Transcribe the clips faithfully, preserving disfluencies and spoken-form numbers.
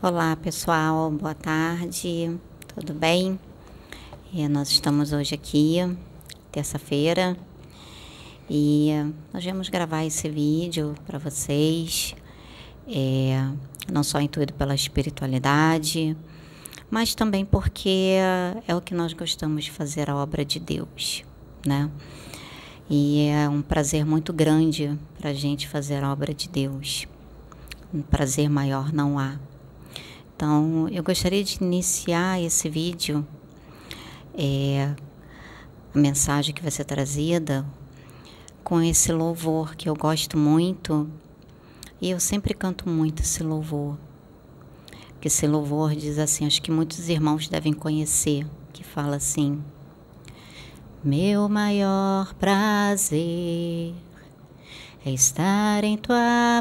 Olá pessoal, boa tarde, tudo bem? E nós estamos hoje aqui, terça-feira, e nós vamos gravar esse vídeo para vocês, é, não só intuído pela espiritualidade, mas também porque é o que nós gostamos de fazer, a obra de Deus, né? E é um prazer muito grande para a gente fazer a obra de Deus. Um prazer maior não há. Então, eu gostaria de iniciar esse vídeo, é, a mensagem que vai ser trazida, com esse louvor que eu gosto muito, e eu sempre canto muito esse louvor. Que esse louvor diz assim, acho que muitos irmãos devem conhecer, que fala assim: meu maior prazer é estar em tua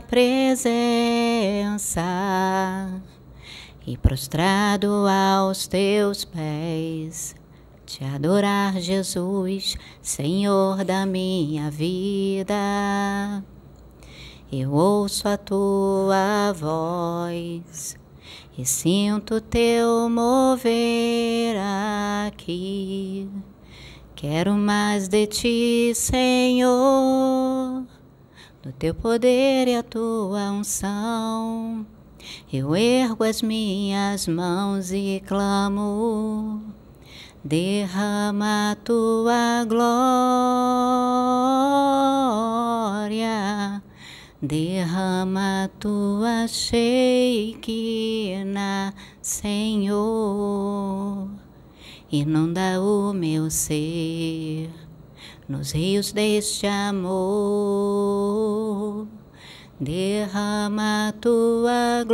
presença e prostrado aos teus pés, te adorar, Jesus, Senhor da minha vida. Eu ouço a tua voz e sinto teu mover aqui. Quero mais de ti, Senhor, do teu poder e a tua unção. Eu ergo as minhas mãos e clamo, derrama a tua glória, derrama a tua Shekinah, Senhor. Inunda o meu ser nos rios deste amor. Derrama a tua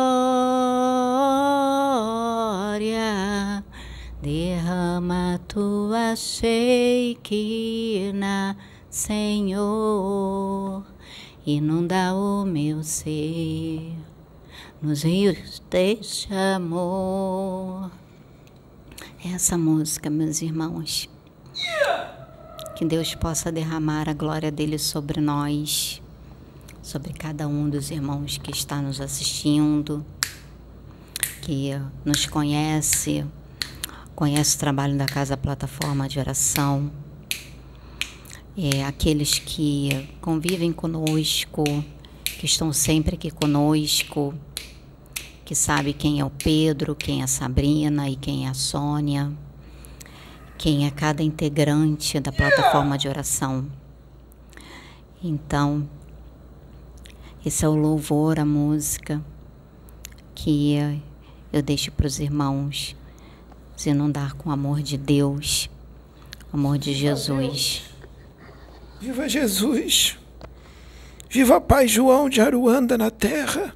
glória, derrama a tua Shekinah, Senhor. Inunda o meu ser nos rios deste amor. Essa música, meus irmãos, que Deus possa derramar a glória dele sobre nós, sobre cada um dos irmãos que está nos assistindo, que nos conhece, conhece o trabalho da Casa Plataforma de Oração, é, aqueles que convivem conosco, que estão sempre aqui conosco, que sabe quem é o Pedro, quem é a Sabrina e quem é a Sônia, quem é cada integrante da plataforma de oração. Então, esse é o louvor, a música que eu deixo para os irmãos se inundar com o amor de Deus, o amor de Jesus. Viva Jesus! Viva Pai João de Aruanda na terra!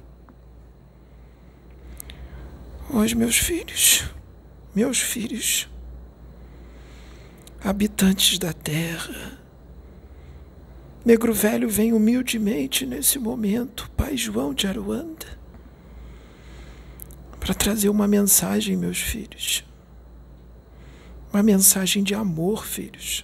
Os meus filhos, meus filhos, habitantes da terra, Negro Velho vem humildemente nesse momento, Pai João de Aruanda, para trazer uma mensagem, meus filhos, uma mensagem de amor, filhos.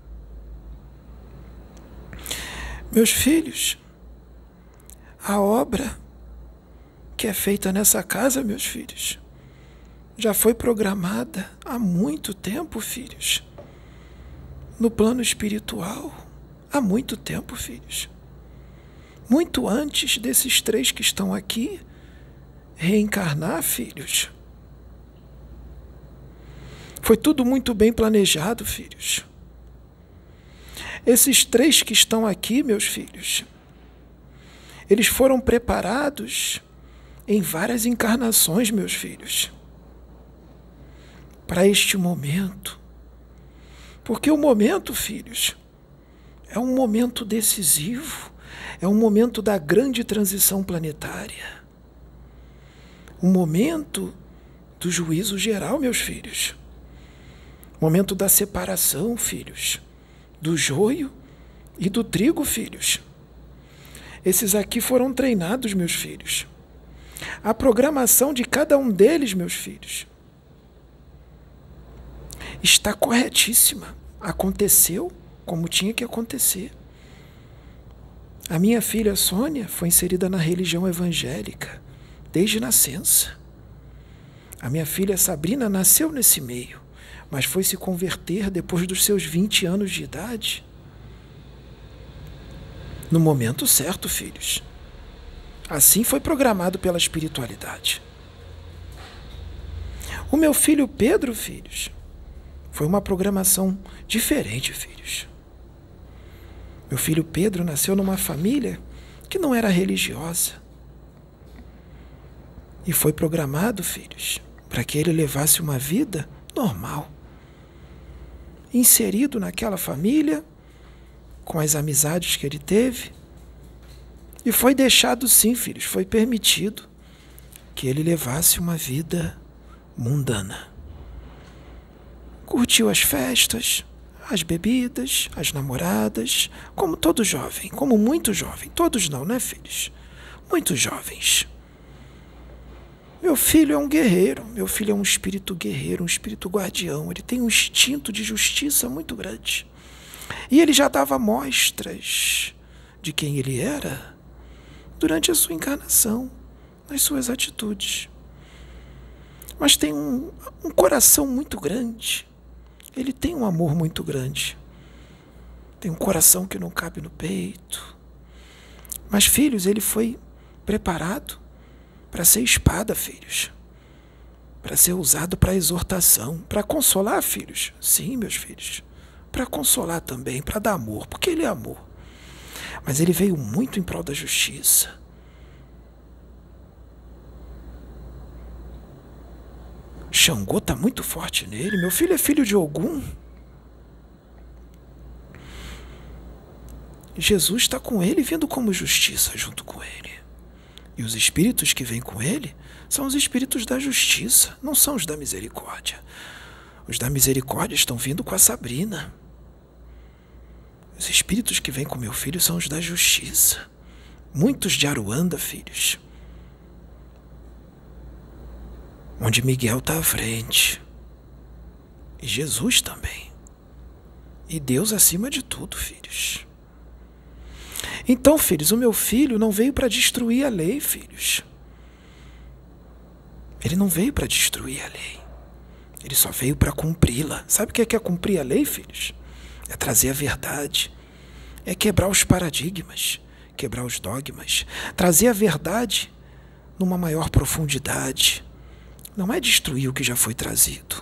Meus filhos, a obra que é feita nessa casa, meus filhos, já foi programada há muito tempo, filhos, no plano espiritual, há muito tempo, filhos. Muito antes desses três que estão aqui reencarnar, filhos. Foi tudo muito bem planejado, filhos. Esses três que estão aqui, meus filhos, eles foram preparados em várias encarnações, meus filhos, para este momento. Porque o momento, filhos, é um momento decisivo, é um momento da grande transição planetária. Um momento do juízo geral, meus filhos. Momento da separação, filhos, do joio e do trigo, filhos. Esses aqui foram treinados, meus filhos. A programação de cada um deles, meus filhos, está corretíssima. Aconteceu como tinha que acontecer. A minha filha Sônia foi inserida na religião evangélica desde nascença. A minha filha Sabrina nasceu nesse meio, mas foi se converter depois dos seus vinte anos de idade. No momento certo, filhos. Assim foi programado pela espiritualidade. O meu filho Pedro, filhos, foi uma programação diferente, filhos. Meu filho Pedro nasceu numa família que não era religiosa. E foi programado, filhos, para que ele levasse uma vida normal. Inserido naquela família, com as amizades que ele teve. E foi deixado sim, filhos, foi permitido que ele levasse uma vida mundana. Curtiu as festas, as bebidas, as namoradas, como todo jovem, como muito jovem. Todos não, né, filhos? Muitos jovens. Meu filho é um guerreiro, meu filho é um espírito guerreiro, um espírito guardião. Ele tem um instinto de justiça muito grande. E ele já dava mostras de quem ele era durante a sua encarnação, nas suas atitudes. Mas tem um, um coração muito grande. Ele tem um amor muito grande. Tem um coração que não cabe no peito. Mas, filhos, ele foi preparado para ser espada, filhos. Para ser usado para exortação. Para consolar, filhos. Sim, meus filhos. Para consolar também, para dar amor. Porque ele é amor. Mas ele veio muito em prol da justiça. Xangô está muito forte nele. Meu filho é filho de Ogum. Jesus está com ele, vindo como justiça junto com ele. E os espíritos que vêm com ele são os espíritos da justiça, não são os da misericórdia. Os da misericórdia estão vindo com a Sabrina. Os espíritos que vêm com meu filho são os da justiça. Muitos de Aruanda, filhos. Onde Miguel está à frente. E Jesus também. E Deus acima de tudo, filhos. Então, filhos, o meu filho não veio para destruir a lei, filhos. Ele não veio para destruir a lei. Ele só veio para cumpri-la. Sabe o que é cumprir a lei, filhos? É trazer a verdade, é quebrar os paradigmas, quebrar os dogmas, trazer a verdade numa maior profundidade. Não é destruir o que já foi trazido.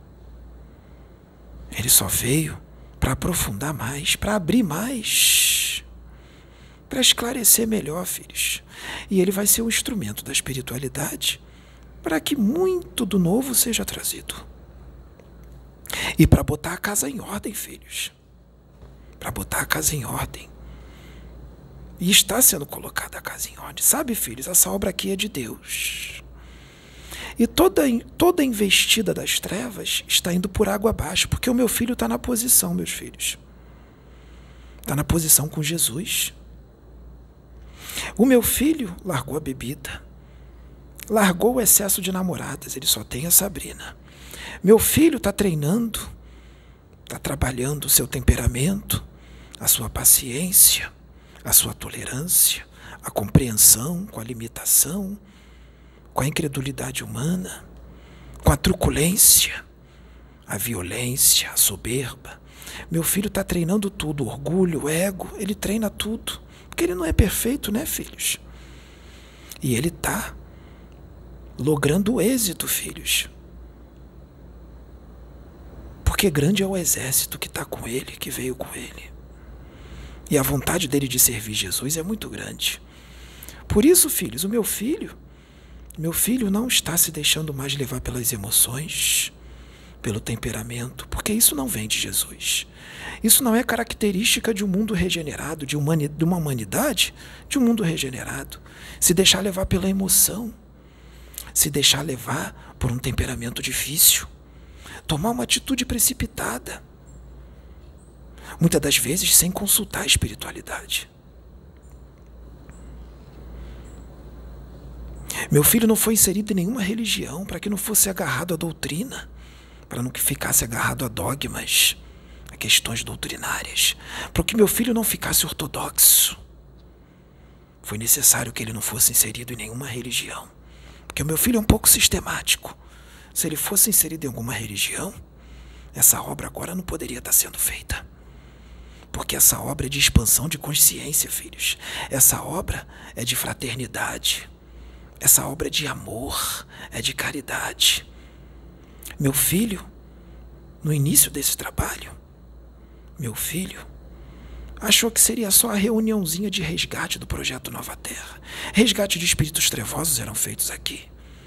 Ele só veio para aprofundar mais, para abrir mais, para esclarecer melhor, filhos. E ele vai ser o instrumento da espiritualidade para que muito do novo seja trazido. E para botar a casa em ordem, filhos. Para botar a casa em ordem. E está sendo colocada a casa em ordem. Sabe, filhos, essa obra aqui é de Deus. E toda, toda investida das trevas está indo por água abaixo, porque o meu filho está na posição, meus filhos. Está na posição com Jesus. O meu filho largou a bebida. Largou o excesso de namoradas, ele só tem a Sabrina. Meu filho está treinando, está trabalhando o seu temperamento, a sua paciência, a sua tolerância, a compreensão com a limitação, com a incredulidade humana, com a truculência, a violência, a soberba. Meu filho está treinando tudo, o orgulho, o ego, ele treina tudo, porque ele não é perfeito, né, filhos? E ele está logrando o êxito, filhos. Porque grande é o exército que está com ele, que veio com ele. E a vontade dele de servir Jesus é muito grande. Por isso, filhos, o meu filho, meu filho não está se deixando mais levar pelas emoções, pelo temperamento, porque isso não vem de Jesus. Isso não é característica de um mundo regenerado, de, humani- de uma humanidade, de um mundo regenerado. Se deixar levar pela emoção, se deixar levar por um temperamento difícil, tomar uma atitude precipitada, muitas das vezes sem consultar a espiritualidade. Meu filho não foi inserido em nenhuma religião para que não fosse agarrado à doutrina, para não que ficasse agarrado a dogmas, a questões doutrinárias, para que meu filho não ficasse ortodoxo. Foi necessário que ele não fosse inserido em nenhuma religião, porque o meu filho é um pouco sistemático. Se ele fosse inserido em alguma religião, essa obra agora não poderia estar sendo feita. Porque essa obra é de expansão de consciência, filhos. Essa obra é de fraternidade. Essa obra é de amor, é de caridade. Meu filho, no início desse trabalho, meu filho achou que seria só a reuniãozinha de resgate do projeto Nova Terra. Resgate de espíritos trevosos eram feitos aqui.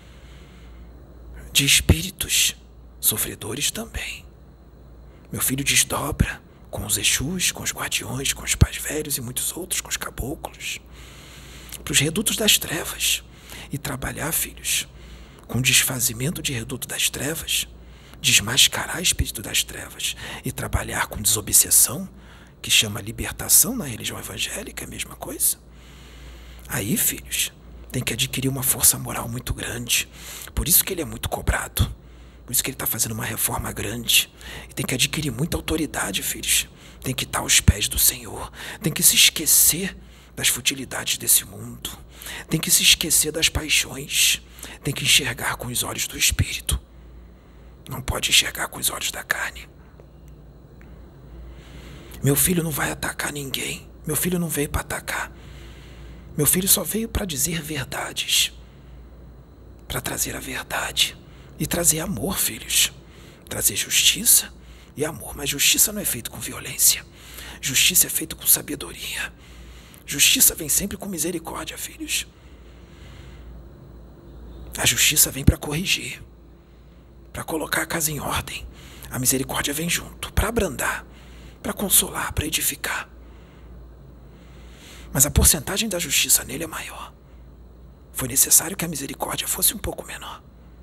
De espíritos sofredores também. Meu filho desdobra com os Exus, com os guardiões, com os pais velhos e muitos outros, com os caboclos, para os redutos das trevas. E trabalhar, filhos, com desfazimento de reduto das trevas, desmascarar espírito das trevas e trabalhar com desobsessão, que chama libertação na religião evangélica, é a mesma coisa. Aí, filhos, tem que adquirir uma força moral muito grande. Por isso que ele é muito cobrado. Por isso que ele está fazendo uma reforma grande. E tem que adquirir muita autoridade, filhos. Tem que estar aos pés do Senhor. Tem que se esquecer das futilidades desse mundo. Tem que se esquecer das paixões. Tem que enxergar com os olhos do Espírito. Não pode enxergar com os olhos da carne. Meu filho não vai atacar ninguém. Meu filho não veio para atacar. Meu filho só veio para dizer verdades. Para trazer a verdade. E trazer amor, filhos. Trazer justiça e amor. Mas justiça não é feita com violência. Justiça é feita com sabedoria. Justiça vem sempre com misericórdia, filhos. A justiça vem para corrigir. Para colocar a casa em ordem. A misericórdia vem junto. Para abrandar. Para consolar, para edificar. Mas a porcentagem da justiça nele é maior. Foi necessário que a misericórdia fosse um pouco menor.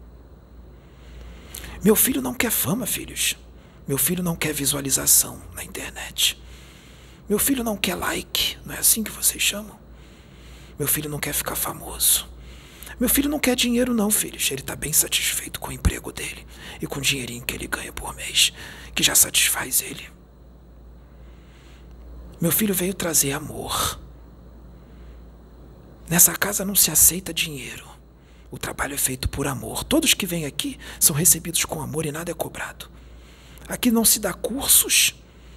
Meu filho não quer fama, filhos. Meu filho não quer visualização na internet. Meu filho não quer like, não é assim que vocês chamam? Meu filho não quer ficar famoso. Meu filho não quer dinheiro não, filhos. Ele está bem satisfeito com o emprego dele e com o dinheirinho que ele ganha por mês, que já satisfaz ele. Meu filho veio trazer amor. Nessa casa não se aceita dinheiro. O trabalho é feito por amor. Todos que vêm aqui são recebidos com amor e nada é cobrado. Aqui não se dá cursos.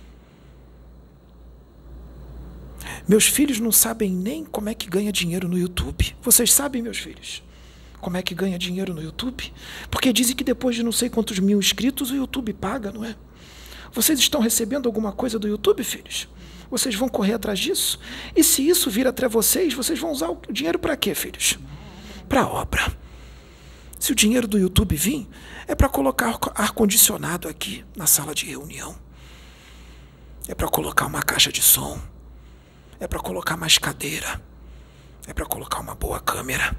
Meus filhos não sabem nem como é que ganha dinheiro no YouTube. Vocês sabem, meus filhos, como é que ganha dinheiro no YouTube? Porque dizem que depois de não sei quantos mil inscritos o YouTube paga, não é? Vocês estão recebendo alguma coisa do YouTube, filhos? Vocês vão correr atrás disso? E se isso vir até vocês, vocês vão usar o dinheiro para quê, filhos? Para obra. Se o dinheiro do YouTube vir, é para colocar ar-condicionado aqui na sala de reunião. É para colocar uma caixa de som. É para colocar mais cadeira. É para colocar uma boa câmera.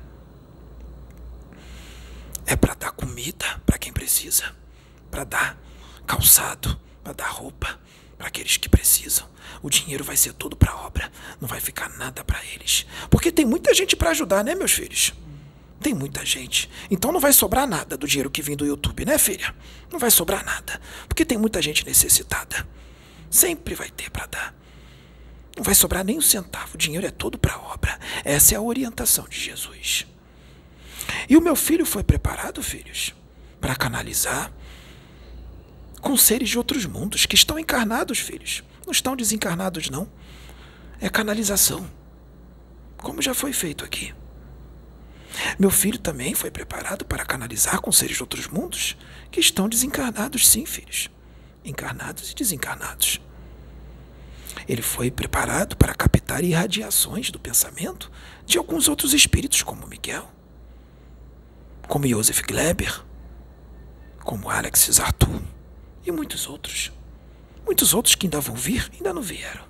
É para dar comida para quem precisa. Para dar calçado, para dar roupa para aqueles que precisam. O dinheiro vai ser tudo para a obra. Não vai ficar nada para eles. Porque tem muita gente para ajudar, né, meus filhos? Tem muita gente. Então não vai sobrar nada do dinheiro que vem do YouTube, né, filha? Não vai sobrar nada. Porque tem muita gente necessitada. Sempre vai ter para dar. Não vai sobrar nem um centavo. O dinheiro é todo para a obra. Essa é a orientação de Jesus. E o meu filho foi preparado, filhos, para canalizar com seres de outros mundos que estão encarnados, filhos. Não estão desencarnados, não. É canalização. Como já foi feito aqui. Meu filho também foi preparado para canalizar com seres de outros mundos que estão desencarnados, sim, filhos. Encarnados e desencarnados. Ele foi preparado para captar irradiações do pensamento de alguns outros espíritos, como Miguel, como Joseph Gleber, como Alex Arthur e muitos outros. Muitos outros que ainda vão vir, ainda não vieram.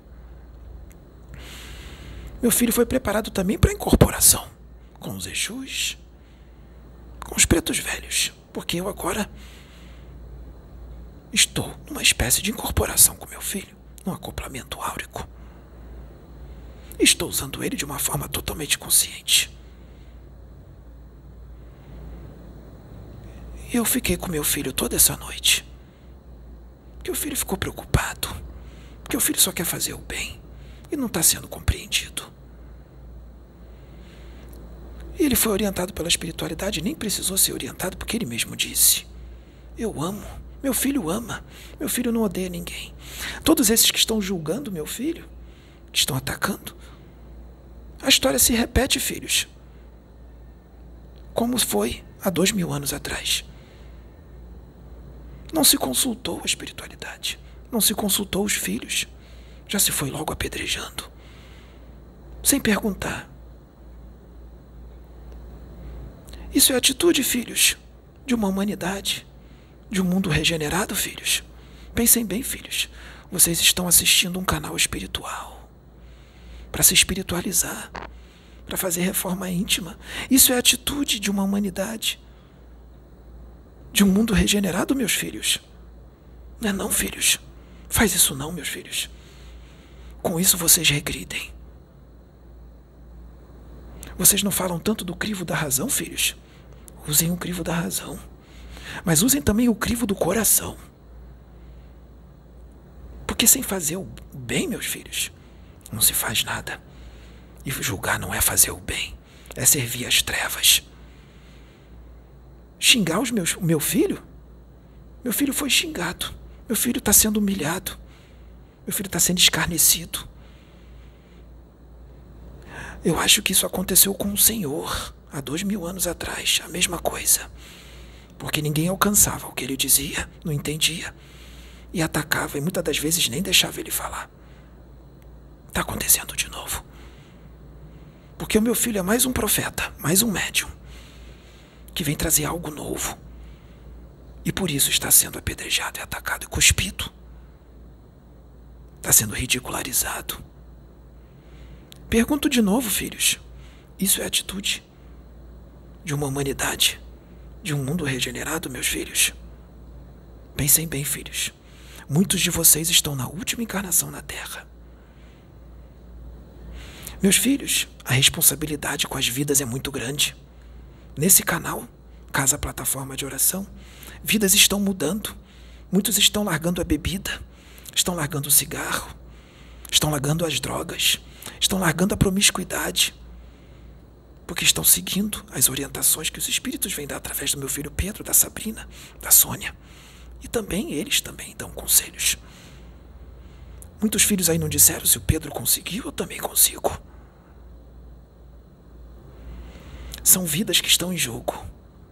Meu filho foi preparado também para a incorporação com os Exus, com os pretos velhos, porque eu agora estou numa espécie de incorporação com meu filho, num acoplamento áurico. Estou usando ele de uma forma totalmente consciente. E eu fiquei com meu filho toda essa noite. Porque o filho ficou preocupado. Porque o filho só quer fazer o bem e não está sendo compreendido. E ele foi orientado pela espiritualidade, nem precisou ser orientado, porque ele mesmo disse: eu amo, meu filho ama, meu filho não odeia ninguém. Todos esses que estão julgando meu filho, que estão atacando, a história se repete, filhos, como foi há dois mil anos atrás. Não se consultou a espiritualidade, não se consultou os filhos, já se foi logo apedrejando, sem perguntar. Isso é atitude, filhos, de uma humanidade, de um mundo regenerado, filhos. Pensem bem, filhos, vocês estão assistindo um canal espiritual, para se espiritualizar, para fazer reforma íntima. Isso é atitude de uma humanidade, de um mundo regenerado, meus filhos. Não é não, filhos? Faz isso não, meus filhos. Com isso vocês regridem. Vocês não falam tanto do crivo da razão, filhos? Usem o crivo da razão, mas usem também o crivo do coração. Porque sem fazer o bem, meus filhos, não se faz nada. E julgar não é fazer o bem, é servir às trevas. Xingar os meus, o meu filho? Meu filho foi xingado. Meu filho está sendo humilhado. Meu filho está sendo escarnecido. Eu acho que isso aconteceu com o Senhor há dois mil anos atrás, a mesma coisa. Porque ninguém alcançava o que ele dizia, não entendia, e atacava, e muitas das vezes nem deixava ele falar. Está acontecendo de novo. Porque o meu filho é mais um profeta, mais um médium, que vem trazer algo novo. E por isso está sendo apedrejado e atacado e cuspido. Está sendo ridicularizado. Pergunto de novo, filhos. Isso é atitude de uma humanidade, de um mundo regenerado, meus filhos? Pensem bem, filhos. Muitos de vocês estão na última encarnação na Terra. Meus filhos, a responsabilidade com as vidas é muito grande. Nesse canal, Casa Plataforma de Oração, vidas estão mudando. Muitos estão largando a bebida, estão largando o cigarro, estão largando as drogas, estão largando a promiscuidade, porque estão seguindo as orientações que os espíritos vêm dar através do meu filho Pedro, da Sabrina, da Sônia. E também eles também dão conselhos. Muitos filhos aí não disseram: se o Pedro conseguiu, eu também consigo. São vidas que estão em jogo.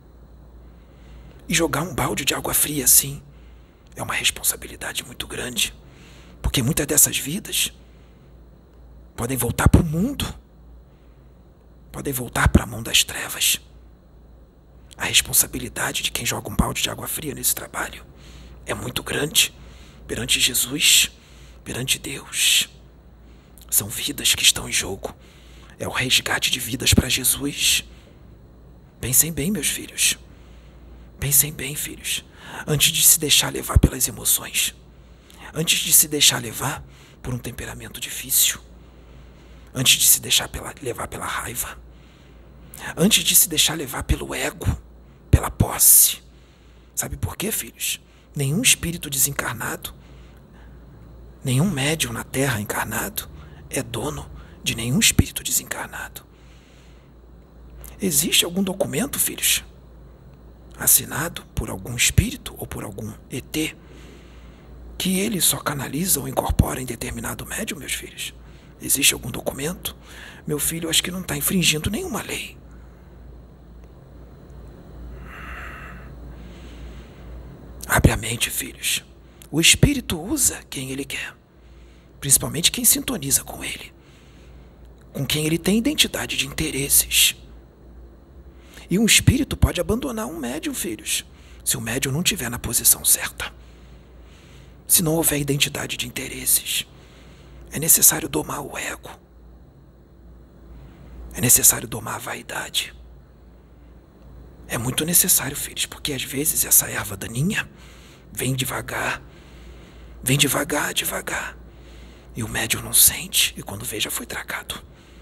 E jogar um balde de água fria assim é uma responsabilidade muito grande, porque muitas dessas vidas podem voltar para o mundo, podem voltar para a mão das trevas. A responsabilidade de quem joga um balde de água fria nesse trabalho é muito grande perante Jesus, perante Deus. São vidas que estão em jogo. É o resgate de vidas para Jesus. Pensem bem, meus filhos. Pensem bem, filhos, antes de se deixar levar pelas emoções, antes de se deixar levar por um temperamento difícil, antes de se deixar pela, levar pela raiva, antes de se deixar levar pelo ego, pela posse. Sabe por quê, filhos? Nenhum espírito desencarnado, nenhum médium na Terra encarnado é dono de nenhum espírito desencarnado. Existe algum documento, filhos, assinado por algum espírito ou por algum E T, que ele só canaliza ou incorpora em determinado médium, meus filhos? Existe algum documento? Meu filho, acho que não está infringindo nenhuma lei. Abre a mente, filhos. O espírito usa quem ele quer, principalmente quem sintoniza com ele, com quem ele tem identidade de interesses. E um espírito pode abandonar um médium, filhos, se o médium não estiver na posição certa. Se não houver identidade de interesses, é necessário domar o ego. É necessário domar a vaidade. É muito necessário, filhos, porque às vezes essa erva daninha vem devagar, vem devagar, devagar. E o médium não sente, e quando vê já foi tragado.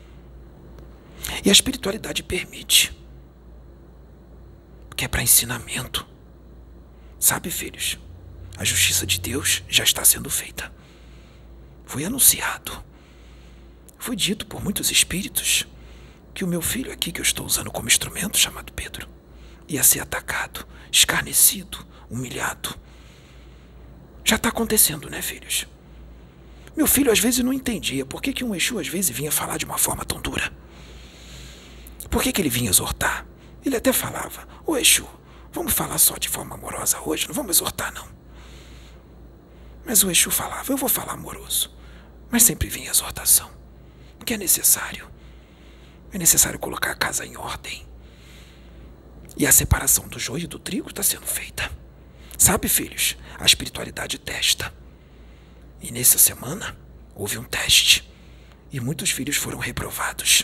E a espiritualidade permite, que é para ensinamento. Sabe, filhos, a justiça de Deus já está sendo feita. Foi anunciado. Foi dito por muitos espíritos que o meu filho aqui, que eu estou usando como instrumento, chamado Pedro, ia ser atacado, escarnecido, humilhado. Já está acontecendo, né, filhos? Meu filho às vezes não entendia por que, que um Exu às vezes vinha falar de uma forma tão dura. Por que, que ele vinha exortar? Ele até falava: ô Exu, vamos falar só de forma amorosa hoje, não vamos exortar não. Mas o Exu falava: eu vou falar amoroso. Mas sempre vinha exortação, porque é necessário. É necessário colocar a casa em ordem. E a separação do joio e do trigo está sendo feita. Sabe, filhos, a espiritualidade testa. E nessa semana houve um teste. E muitos filhos foram reprovados.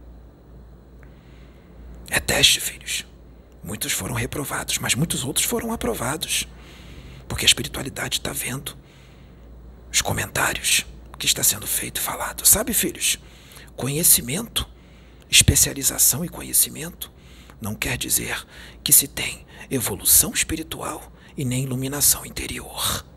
É teste, filhos. Muitos foram reprovados, mas muitos outros foram aprovados. Porque a espiritualidade está vendo os comentários que está sendo feito e falado. Sabe, filhos, conhecimento, especialização e conhecimento não quer dizer que se tem evolução espiritual e nem iluminação interior.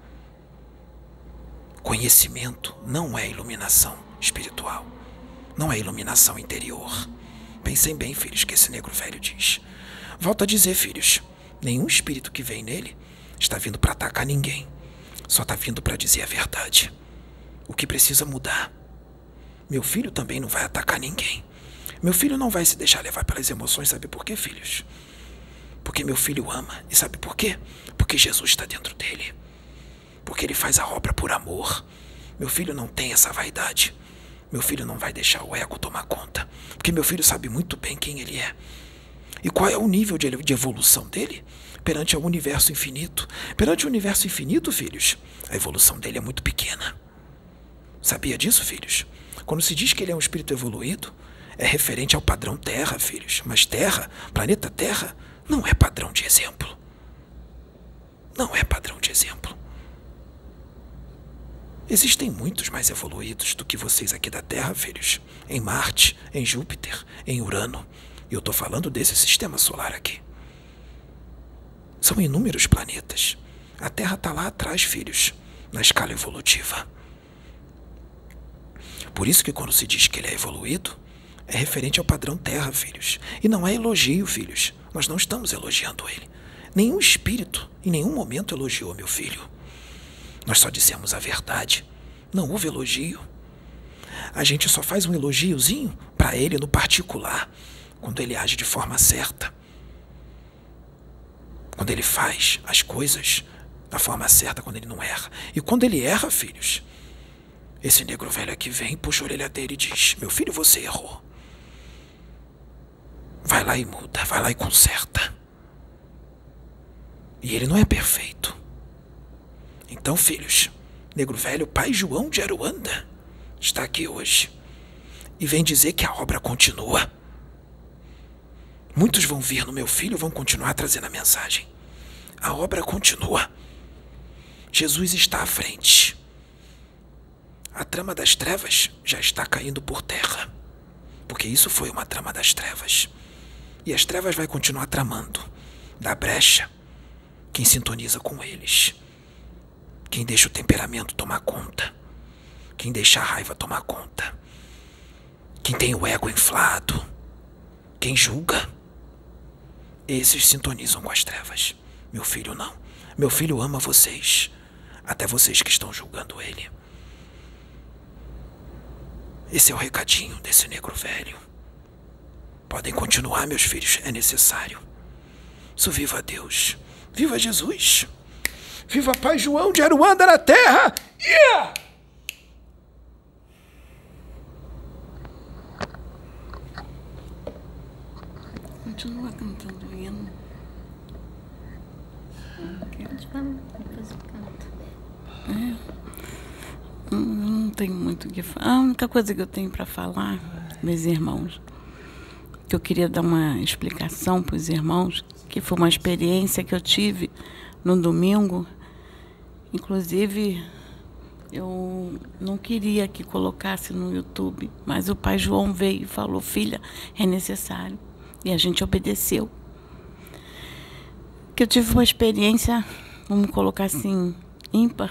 Conhecimento não é iluminação espiritual, não é iluminação interior. Pensem bem, filhos, que esse negro velho diz. Volto a dizer, filhos, nenhum espírito que vem nele está vindo para atacar ninguém. Só está vindo para dizer a verdade. O que precisa mudar. Meu filho também não vai atacar ninguém. Meu filho não vai se deixar levar pelas emoções. Sabe por quê, filhos? Porque meu filho ama. E sabe por quê? Porque Jesus está dentro dele. Porque ele faz a obra por amor. Meu filho não tem essa vaidade. Meu filho não vai deixar o ego tomar conta. Porque meu filho sabe muito bem quem ele é. E qual é o nível de evolução dele perante o universo infinito? Perante o universo infinito, filhos, a evolução dele é muito pequena. Sabia disso, filhos? Quando se diz que ele é um espírito evoluído, é referente ao padrão Terra, filhos. Mas Terra, planeta Terra, não é padrão de exemplo. Não é padrão de exemplo. Existem muitos mais evoluídos do que vocês aqui da Terra, filhos. Em Marte, em Júpiter, em Urano. E eu estou falando desse sistema solar aqui. São inúmeros planetas. A Terra está lá atrás, filhos, na escala evolutiva. Por isso que quando se diz que ele é evoluído, é referente ao padrão Terra, filhos. E não é elogio, filhos. Nós não estamos elogiando ele. Nenhum espírito, em nenhum momento, elogiou meu filho. Nós só dissemos a verdade. Não houve elogio. A gente só faz um elogiozinho para ele no particular, quando ele age de forma certa. Quando ele faz as coisas da forma certa, quando ele não erra. E quando ele erra, filhos, esse negro velho aqui vem, puxa a orelha dele e diz: meu filho, você errou. Vai lá e muda, vai lá e conserta. E ele não é perfeito. Então, filhos, negro velho, pai João de Aruanda, está aqui hoje e vem dizer que a obra continua. Muitos vão vir no meu filho e vão continuar trazendo a mensagem. A obra continua. Jesus está à frente. A trama das trevas já está caindo por terra, porque isso foi uma trama das trevas. E as trevas vai continuar tramando. Dá brecha quem sintoniza com eles. Quem deixa o temperamento tomar conta. Quem deixa a raiva tomar conta. Quem tem o ego inflado. Quem julga. Esses sintonizam com as trevas. Meu filho não. Meu filho ama vocês. Até vocês que estão julgando ele. Esse é o recadinho desse negro velho. Podem continuar, meus filhos, é necessário. Isso, viva Deus. Viva Jesus. Viva Pai João de Aruanda na terra. Yeah! Continua cantando o hino. É. Não tenho muito o que falar. A única coisa que eu tenho para falar, meus irmãos, que eu queria dar uma explicação para os irmãos, que foi uma experiência que eu tive no domingo. Inclusive, eu não queria que colocasse no YouTube, mas o pai João veio e falou: filha, é necessário. E a gente obedeceu. Que eu tive uma experiência, vamos colocar assim, ímpar.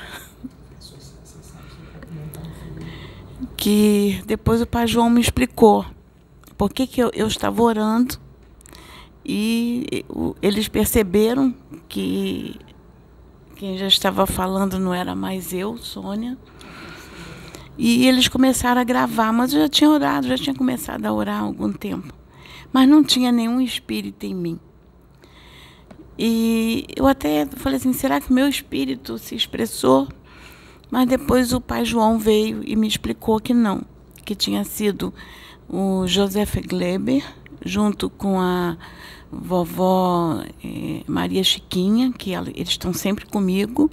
Que depois o pai João me explicou por que que eu, eu estava orando e eles perceberam que quem já estava falando não era mais eu, Sônia. E eles começaram a gravar, mas eu já tinha orado, já tinha começado a orar há algum tempo. Mas não tinha nenhum espírito em mim. E eu até falei assim, será que o meu espírito se expressou? Mas depois o pai João veio e me explicou que não, que tinha sido o Joseph Gleber, junto com a vovó eh, Maria Chiquinha, que ela, eles estão sempre comigo,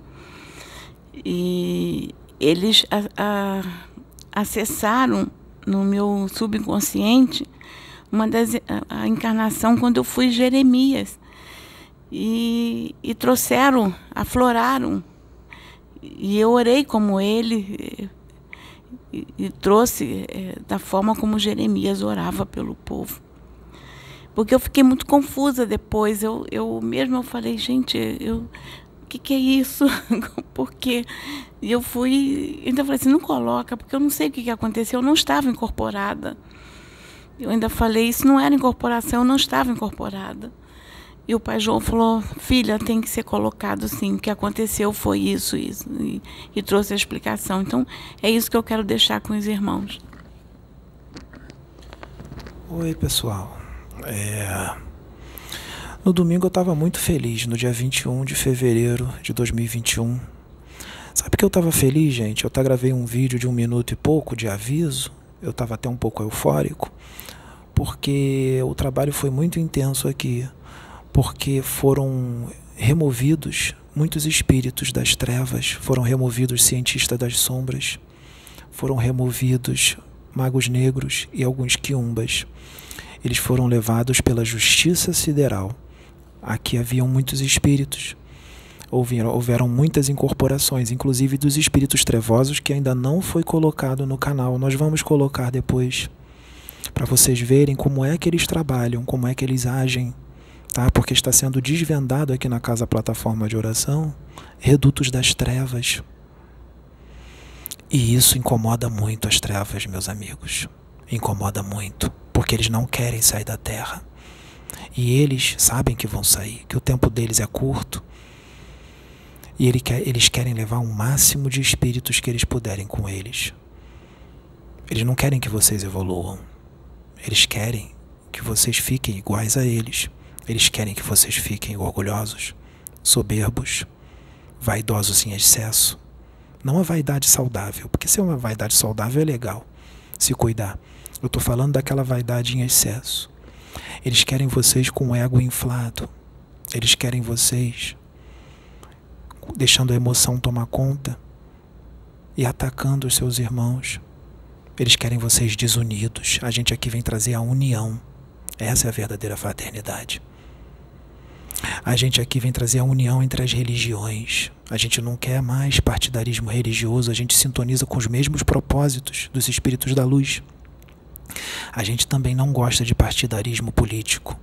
e eles a, a, acessaram no meu subconsciente uma das, a, a encarnação quando eu fui Jeremias, e, e trouxeram, afloraram, e eu orei como ele, e, e trouxe é, da forma como Jeremias orava pelo povo. Porque eu fiquei muito confusa depois. Eu, eu mesmo eu falei, gente, eu, o que, que é isso? Por quê? E eu fui, ainda falei assim, não coloca, porque eu não sei o que, que aconteceu, eu não estava incorporada. Eu ainda falei, isso não era incorporação, eu não estava incorporada. E o pai João falou, filha, tem que ser colocado sim, o que aconteceu foi isso, isso. E, e trouxe a explicação. Então, é isso que eu quero deixar com os irmãos. Oi, pessoal. É... No domingo eu estava muito feliz, no dia vinte e um de fevereiro de dois mil e vinte e um. Sabe que eu estava feliz, gente? Eu até gravei um vídeo de um minuto e pouco de aviso. Eu estava até um pouco eufórico, porque o trabalho foi muito intenso aqui. Porque foram removidos muitos espíritos das trevas, foram removidos cientistas das sombras, foram removidos magos negros e alguns quiumbas. Eles foram levados pela justiça sideral. Aqui haviam muitos espíritos, houveram, houveram muitas incorporações, inclusive dos espíritos trevosos, que ainda não foi colocado no canal. Nós vamos colocar depois, para vocês verem como é que eles trabalham, como é que eles agem. Tá? Porque está sendo desvendado aqui na Casa Plataforma de Oração redutos das trevas. E isso incomoda muito as trevas, meus amigos. Incomoda muito, porque eles não querem sair da Terra. E eles sabem que vão sair, que o tempo deles é curto. E ele quer, eles querem levar o máximo de espíritos que eles puderem com eles. Eles não querem que vocês evoluam. Eles querem que vocês fiquem iguais a eles. Eles querem que vocês fiquem orgulhosos, soberbos, vaidosos em excesso. Não a vaidade saudável, porque se é uma vaidade saudável é legal se cuidar. Eu estou falando daquela vaidade em excesso. Eles querem vocês com o ego inflado. Eles querem vocês deixando a emoção tomar conta e atacando os seus irmãos. Eles querem vocês desunidos. A gente aqui vem trazer a união. Essa é a verdadeira fraternidade. A gente aqui vem trazer a união entre as religiões. A gente não quer mais partidarismo religioso, a gente sintoniza com os mesmos propósitos dos espíritos da luz. A gente também não gosta de partidarismo político.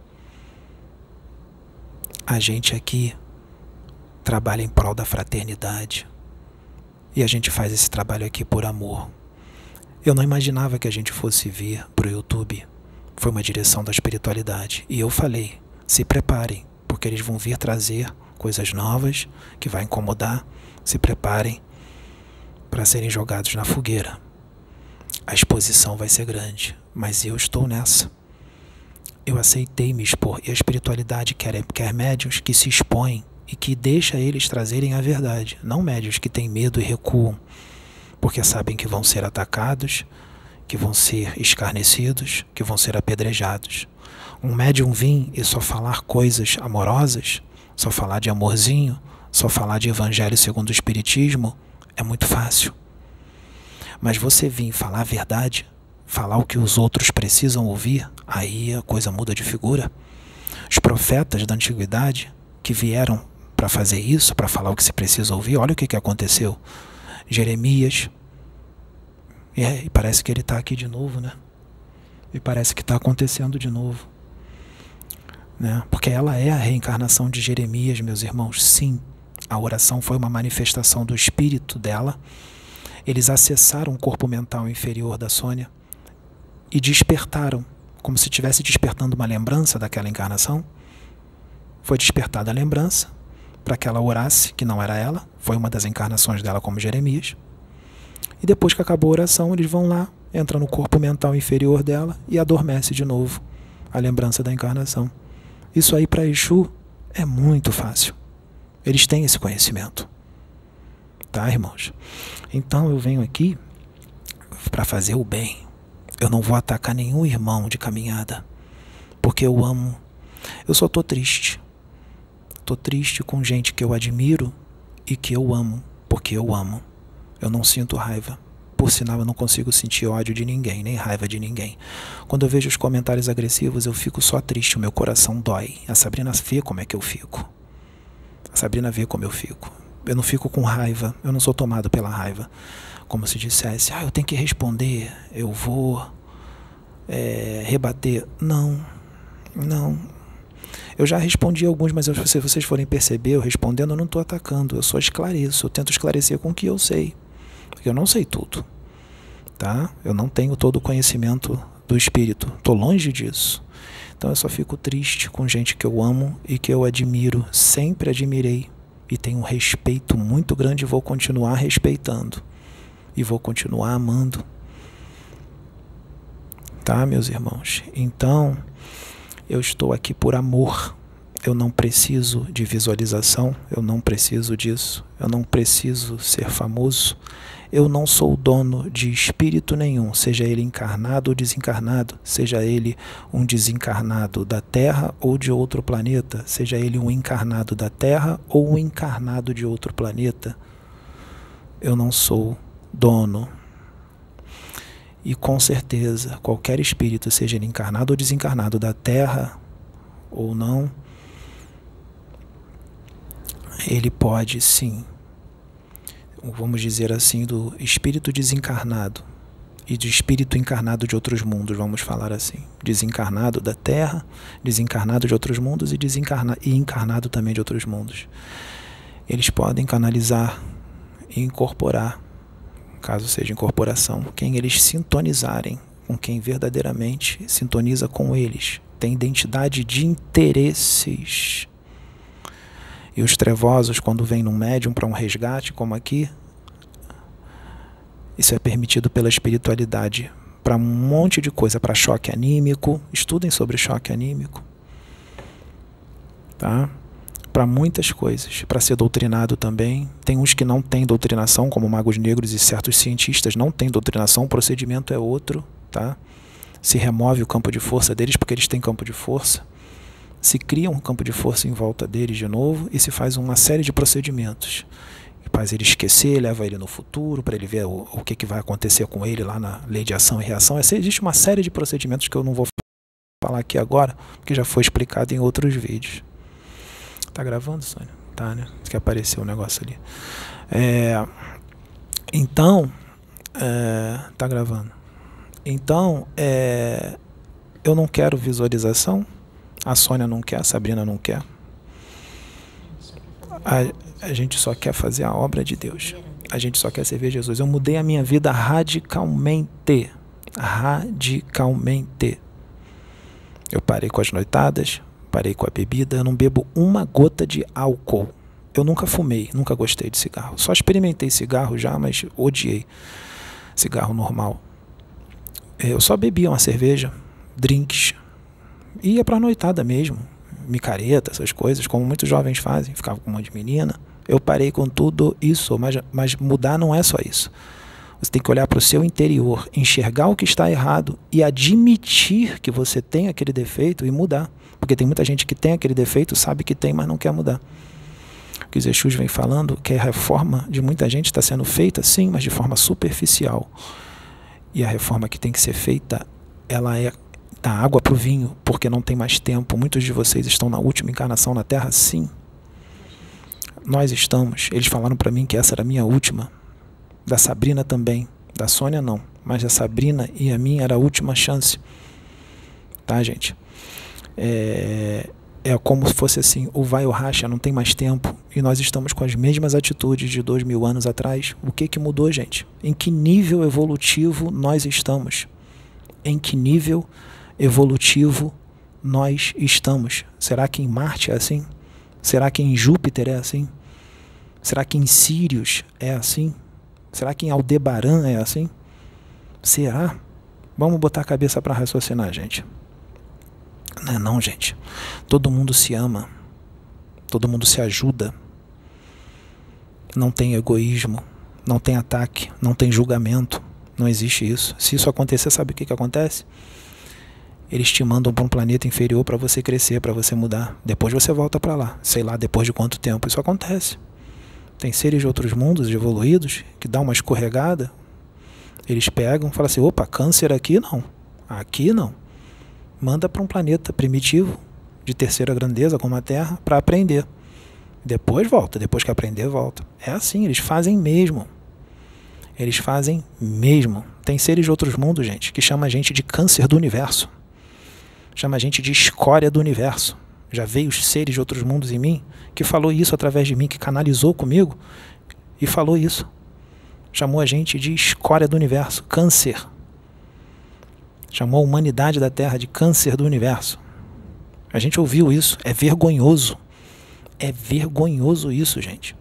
A gente aqui trabalha em prol da fraternidade. E a gente faz esse trabalho aqui por amor. Eu não imaginava que a gente fosse vir para o YouTube. Foi uma direção da espiritualidade. E eu falei, se preparem, porque eles vão vir trazer coisas novas que vai incomodar. Se preparem para serem jogados na fogueira. A exposição vai ser grande, mas eu estou nessa. Eu aceitei me expor, e a espiritualidade quer, quer médiuns que se expõem e que deixa eles trazerem a verdade, não médiuns que têm medo e recuam, porque sabem que vão ser atacados, que vão ser escarnecidos, que vão ser apedrejados. Um médium vir e só falar coisas amorosas, só falar de amorzinho, só falar de evangelho segundo o espiritismo, é muito fácil. Mas você vir falar a verdade, falar o que os outros precisam ouvir, aí a coisa muda de figura. Os profetas da antiguidade que vieram para fazer isso, para falar o que se precisa ouvir, olha o que, que aconteceu. Jeremias, e, é, e parece que ele está aqui de novo, né? E parece que está acontecendo de novo. Né? Porque ela é a reencarnação de Jeremias, meus irmãos. Sim, a oração foi uma manifestação do espírito dela. Eles acessaram o corpo mental inferior da Sônia e despertaram como se estivesse despertando uma lembrança daquela encarnação. Foi despertada a lembrança para que ela orasse, que não era ela, foi uma das encarnações dela como Jeremias. E depois que acabou a oração, eles vão lá, entram no corpo mental inferior dela e adormece de novo a lembrança da encarnação. Isso aí para Exu é muito fácil. Eles têm esse conhecimento. Tá, irmãos? Então eu venho aqui para fazer o bem. Eu não vou atacar nenhum irmão de caminhada, porque eu amo. Eu só tô triste. Tô triste com gente que eu admiro e que eu amo, porque eu amo. Eu não sinto raiva. Por sinal, eu não consigo sentir ódio de ninguém, nem raiva de ninguém. Quando eu vejo os comentários agressivos, eu fico só triste, o meu coração dói. A Sabrina vê como é que eu fico. A Sabrina vê como eu fico. Eu não fico com raiva, eu não sou tomado pela raiva. Como se dissesse, ah, eu tenho que responder, eu vou é, rebater. Não, não. Eu já respondi alguns, mas eu, se vocês forem perceber, eu respondendo, eu não estou atacando, eu só esclareço, eu tento esclarecer com o que eu sei. Porque eu não sei tudo, tá? Eu não tenho todo o conhecimento do espírito, estou longe disso. Então eu só fico triste com gente que eu amo e que eu admiro, sempre admirei. E tenho um respeito muito grande e vou continuar respeitando. E vou continuar amando. Tá, meus irmãos? Então, eu estou aqui por amor. Eu não preciso de visualização, eu não preciso disso. Eu não preciso ser famoso. Eu não sou dono de espírito nenhum, seja ele encarnado ou desencarnado, seja ele um desencarnado da Terra ou de outro planeta, seja ele um encarnado da Terra ou um encarnado de outro planeta. Eu não sou dono. E com certeza, qualquer espírito, seja ele encarnado ou desencarnado da Terra ou não, ele pode sim, vamos dizer assim, do espírito desencarnado e do espírito encarnado de outros mundos, vamos falar assim. Desencarnado da Terra, desencarnado de outros mundos e, desencarna e encarnado também de outros mundos. Eles podem canalizar e incorporar, caso seja incorporação, quem eles sintonizarem, com quem verdadeiramente sintoniza com eles, tem identidade de interesses. E os trevosos, quando vêm num médium para um resgate, como aqui, isso é permitido pela espiritualidade para um monte de coisa, para choque anímico, estudem sobre choque anímico, tá? Para muitas coisas, para ser doutrinado também. Tem uns que não têm doutrinação, como magos negros e certos cientistas não têm doutrinação, o procedimento é outro, tá? Se remove o campo de força deles porque eles têm campo de força. Se cria um campo de força em volta deles de novo e se faz uma série de procedimentos. Faz ele esquecer, leva ele no futuro para ele ver o, o que, que vai acontecer com ele lá na lei de ação e reação. Essa, existe uma série de procedimentos que eu não vou falar aqui agora, porque já foi explicado em outros vídeos. Tá gravando, Sônia? Tá, né? Que apareceu o negócio ali. É, então, é, tá gravando. Então, é, eu não quero visualização. A Sônia não quer, a Sabrina não quer. A, a gente só quer fazer a obra de Deus. A gente só quer servir Jesus. Eu mudei a minha vida radicalmente. Radicalmente. Eu parei com as noitadas, parei com a bebida. Eu não bebo uma gota de álcool. Eu nunca fumei, nunca gostei de cigarro. Só experimentei cigarro já, mas odiei cigarro normal. Eu só bebia uma cerveja, drinks. Ia pra noitada mesmo, micareta, essas coisas, como muitos jovens fazem, ficava com um monte de menina. Eu parei com tudo isso, mas, mas mudar não é só isso. Você tem que olhar para o seu interior, enxergar o que está errado e admitir que você tem aquele defeito e mudar. Porque tem muita gente que tem aquele defeito, sabe que tem, mas não quer mudar. O que os Exus vem falando, que a reforma de muita gente está sendo feita, sim, mas de forma superficial. E a reforma que tem que ser feita, ela é da água para o vinho, porque não tem mais tempo. Muitos de vocês estão na última encarnação na Terra, sim. Nós estamos. Eles falaram para mim que essa era a minha última. Da Sabrina também. Da Sônia não. Mas a Sabrina e a minha era a última chance. Tá, gente? É, é como se fosse assim, o vai ou racha, não tem mais tempo. E nós estamos com as mesmas atitudes de dois mil anos atrás. O que que mudou, gente? Em que nível evolutivo nós estamos? Em que nível evolutivo nós estamos? Será que em Marte é assim? Será que em Júpiter é assim? Será que em Sírius é assim? Será que em Aldebaran é assim? Será? Vamos botar a cabeça para raciocinar, gente. Não é não, gente. Todo mundo se ama. Todo mundo se ajuda. Não tem egoísmo. Não tem ataque. Não tem julgamento. Não existe isso. Se isso acontecer, sabe o que que acontece? Eles te mandam para um planeta inferior para você crescer, para você mudar. Depois você volta para lá. Sei lá, depois de quanto tempo. Isso acontece. Tem seres de outros mundos evoluídos que dão uma escorregada. Eles pegam e falam assim, opa, câncer aqui não. Aqui não. Manda para um planeta primitivo, de terceira grandeza, como a Terra, para aprender. Depois volta. Depois que aprender, volta. É assim, eles fazem mesmo. Eles fazem mesmo. Tem seres de outros mundos, gente, que chama a gente de câncer do universo. Chama a gente de escória do universo. Já veio os seres de outros mundos em mim, que falou isso através de mim, que canalizou comigo e falou isso. Chamou a gente de escória do universo, câncer. Chamou a humanidade da Terra de câncer do universo. A gente ouviu isso, é vergonhoso. É vergonhoso isso, gente.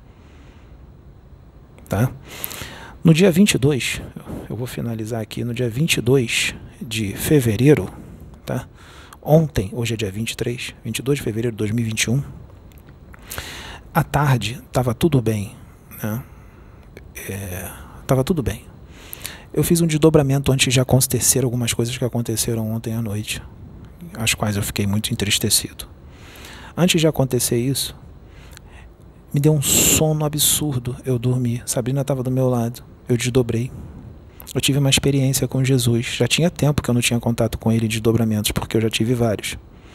Tá? No dia vinte e dois, eu vou finalizar aqui, no dia vinte e dois de fevereiro, tá? Ontem, hoje é dia vinte e três, vinte e dois de fevereiro de dois mil e vinte e um, à tarde, estava tudo bem, né? É, tava tudo bem. Eu fiz um desdobramento antes de acontecer algumas coisas que aconteceram ontem à noite, as quais eu fiquei muito entristecido. Antes de acontecer isso, me deu um sono absurdo. Eu dormi, Sabrina estava do meu lado, eu desdobrei. Eu tive uma experiência com Jesus. Já tinha tempo que eu não tinha contato com ele em desdobramentos, porque eu já tive vários.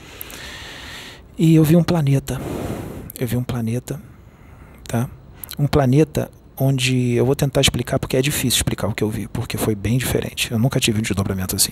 E eu vi um planeta. Eu vi um planeta, tá? Um planeta onde eu vou tentar explicar, porque é difícil explicar o que eu vi, porque foi bem diferente. Eu nunca tive um desdobramento assim.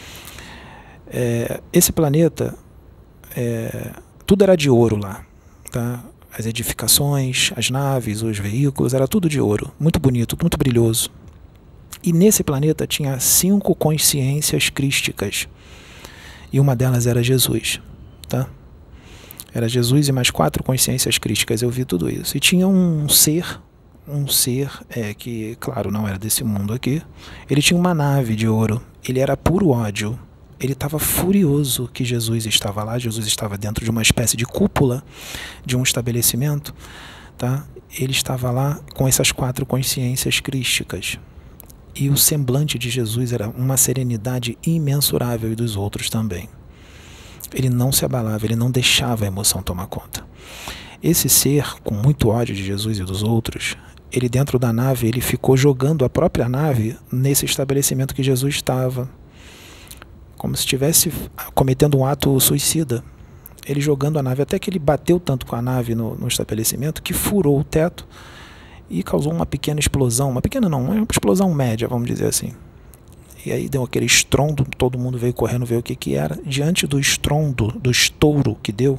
É, esse planeta, é, tudo era de ouro lá, tá? As edificações, as naves, os veículos, era tudo de ouro. Muito bonito, muito brilhoso. E nesse planeta tinha cinco consciências crísticas. E uma delas era Jesus, tá? Era Jesus e mais quatro consciências crísticas. Eu vi tudo isso. E tinha um ser, um ser é, que, claro, não era desse mundo aqui. Ele tinha uma nave de ouro. Ele era puro ódio. Ele estava furioso que Jesus estava lá. Jesus estava dentro de uma espécie de cúpula de um estabelecimento, tá? Ele estava lá com essas quatro consciências crísticas. E o semblante de Jesus era uma serenidade imensurável, e dos outros também. Ele não se abalava, ele não deixava a emoção tomar conta. Esse ser, com muito ódio de Jesus e dos outros, ele dentro da nave, ele ficou jogando a própria nave nesse estabelecimento que Jesus estava. Como se estivesse cometendo um ato suicida. Ele jogando a nave, até que ele bateu tanto com a nave no, no estabelecimento, que furou o teto e causou uma pequena explosão, uma pequena não, uma explosão média, vamos dizer assim. E aí deu aquele estrondo, todo mundo veio correndo ver o que que era. Diante do estrondo, do estouro que deu,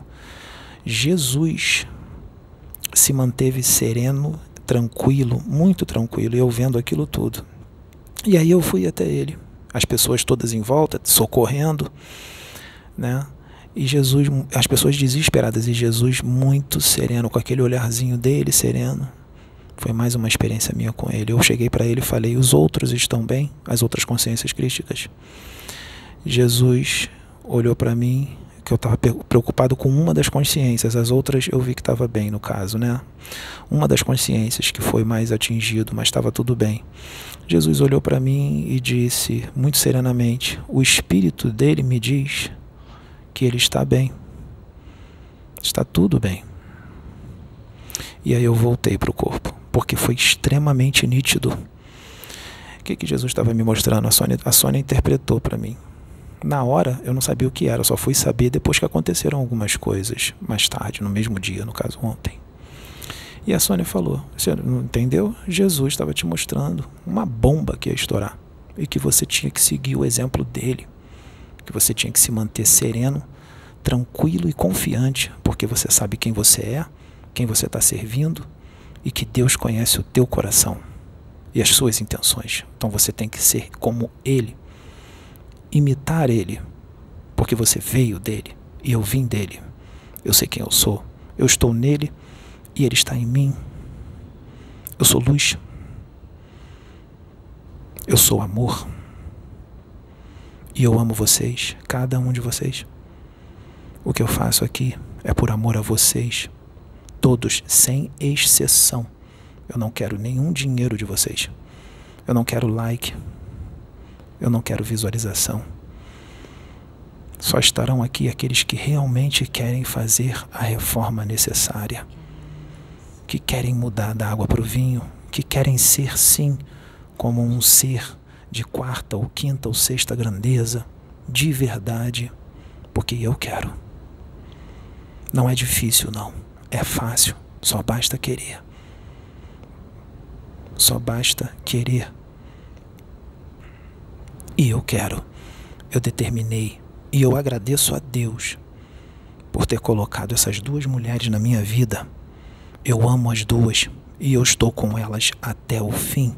Jesus se manteve sereno, tranquilo, muito tranquilo, e eu vendo aquilo tudo. E aí eu fui até ele, as pessoas todas em volta, socorrendo, né? E Jesus, as pessoas desesperadas, e Jesus muito sereno, com aquele olharzinho dele sereno. Foi mais uma experiência minha com ele. Eu cheguei para ele e falei, os outros estão bem? As outras consciências crísticas. Jesus olhou para mim, que eu estava preocupado com uma das consciências, as outras eu vi que estava bem no caso, né? Uma das consciências que foi mais atingido, mas estava tudo bem. Jesus olhou para mim e disse, muito serenamente, o espírito dele me diz que ele está bem. Está tudo bem. E aí eu voltei para o corpo, porque foi extremamente nítido. O que que Jesus estava me mostrando? A Sônia, a Sônia interpretou para mim. Na hora, eu não sabia o que era, eu só fui saber depois que aconteceram algumas coisas, mais tarde, no mesmo dia, no caso ontem. E a Sônia falou, você não entendeu? Jesus estava te mostrando uma bomba que ia estourar, e que você tinha que seguir o exemplo dele, que você tinha que se manter sereno, tranquilo e confiante, porque você sabe quem você é, quem você está servindo, e que Deus conhece o teu coração e as suas intenções. Então você tem que ser como ele, imitar ele, porque você veio dele e eu vim dele. Eu sei quem eu sou. Eu estou nele e ele está em mim. Eu sou luz. Eu sou amor. E eu amo vocês, cada um de vocês. O que eu faço aqui é por amor a vocês, todos, sem exceção. Eu não quero nenhum dinheiro de vocês. Eu não quero like. Eu não quero visualização. Só estarão aqui aqueles que realmente querem fazer a reforma necessária, que querem mudar da água para o vinho, que querem ser, sim, como um ser de quarta ou quinta ou sexta grandeza, de verdade, porque eu quero. Não é difícil, não. É fácil. Só basta querer. Só basta querer. E eu quero. Eu determinei. E eu agradeço a Deus por ter colocado essas duas mulheres na minha vida. Eu amo as duas. E eu estou com elas até o fim.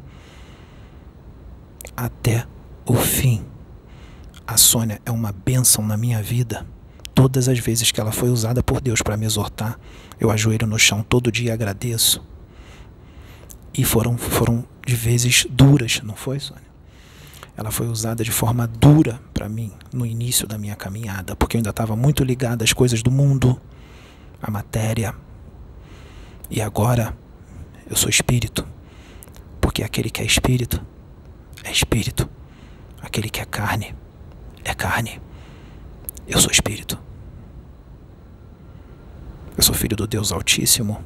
Até o fim. A Sônia é uma bênção na minha vida. Todas as vezes que ela foi usada por Deus para me exortar, eu ajoelho no chão todo dia e agradeço. E foram, foram de vezes duras, não foi, Sônia? Ela foi usada de forma dura para mim no início da minha caminhada, porque eu ainda estava muito ligado às coisas do mundo, à matéria. E agora eu sou espírito, porque aquele que é espírito é espírito. Aquele que é carne é carne. Eu sou espírito. Eu sou filho do Deus Altíssimo.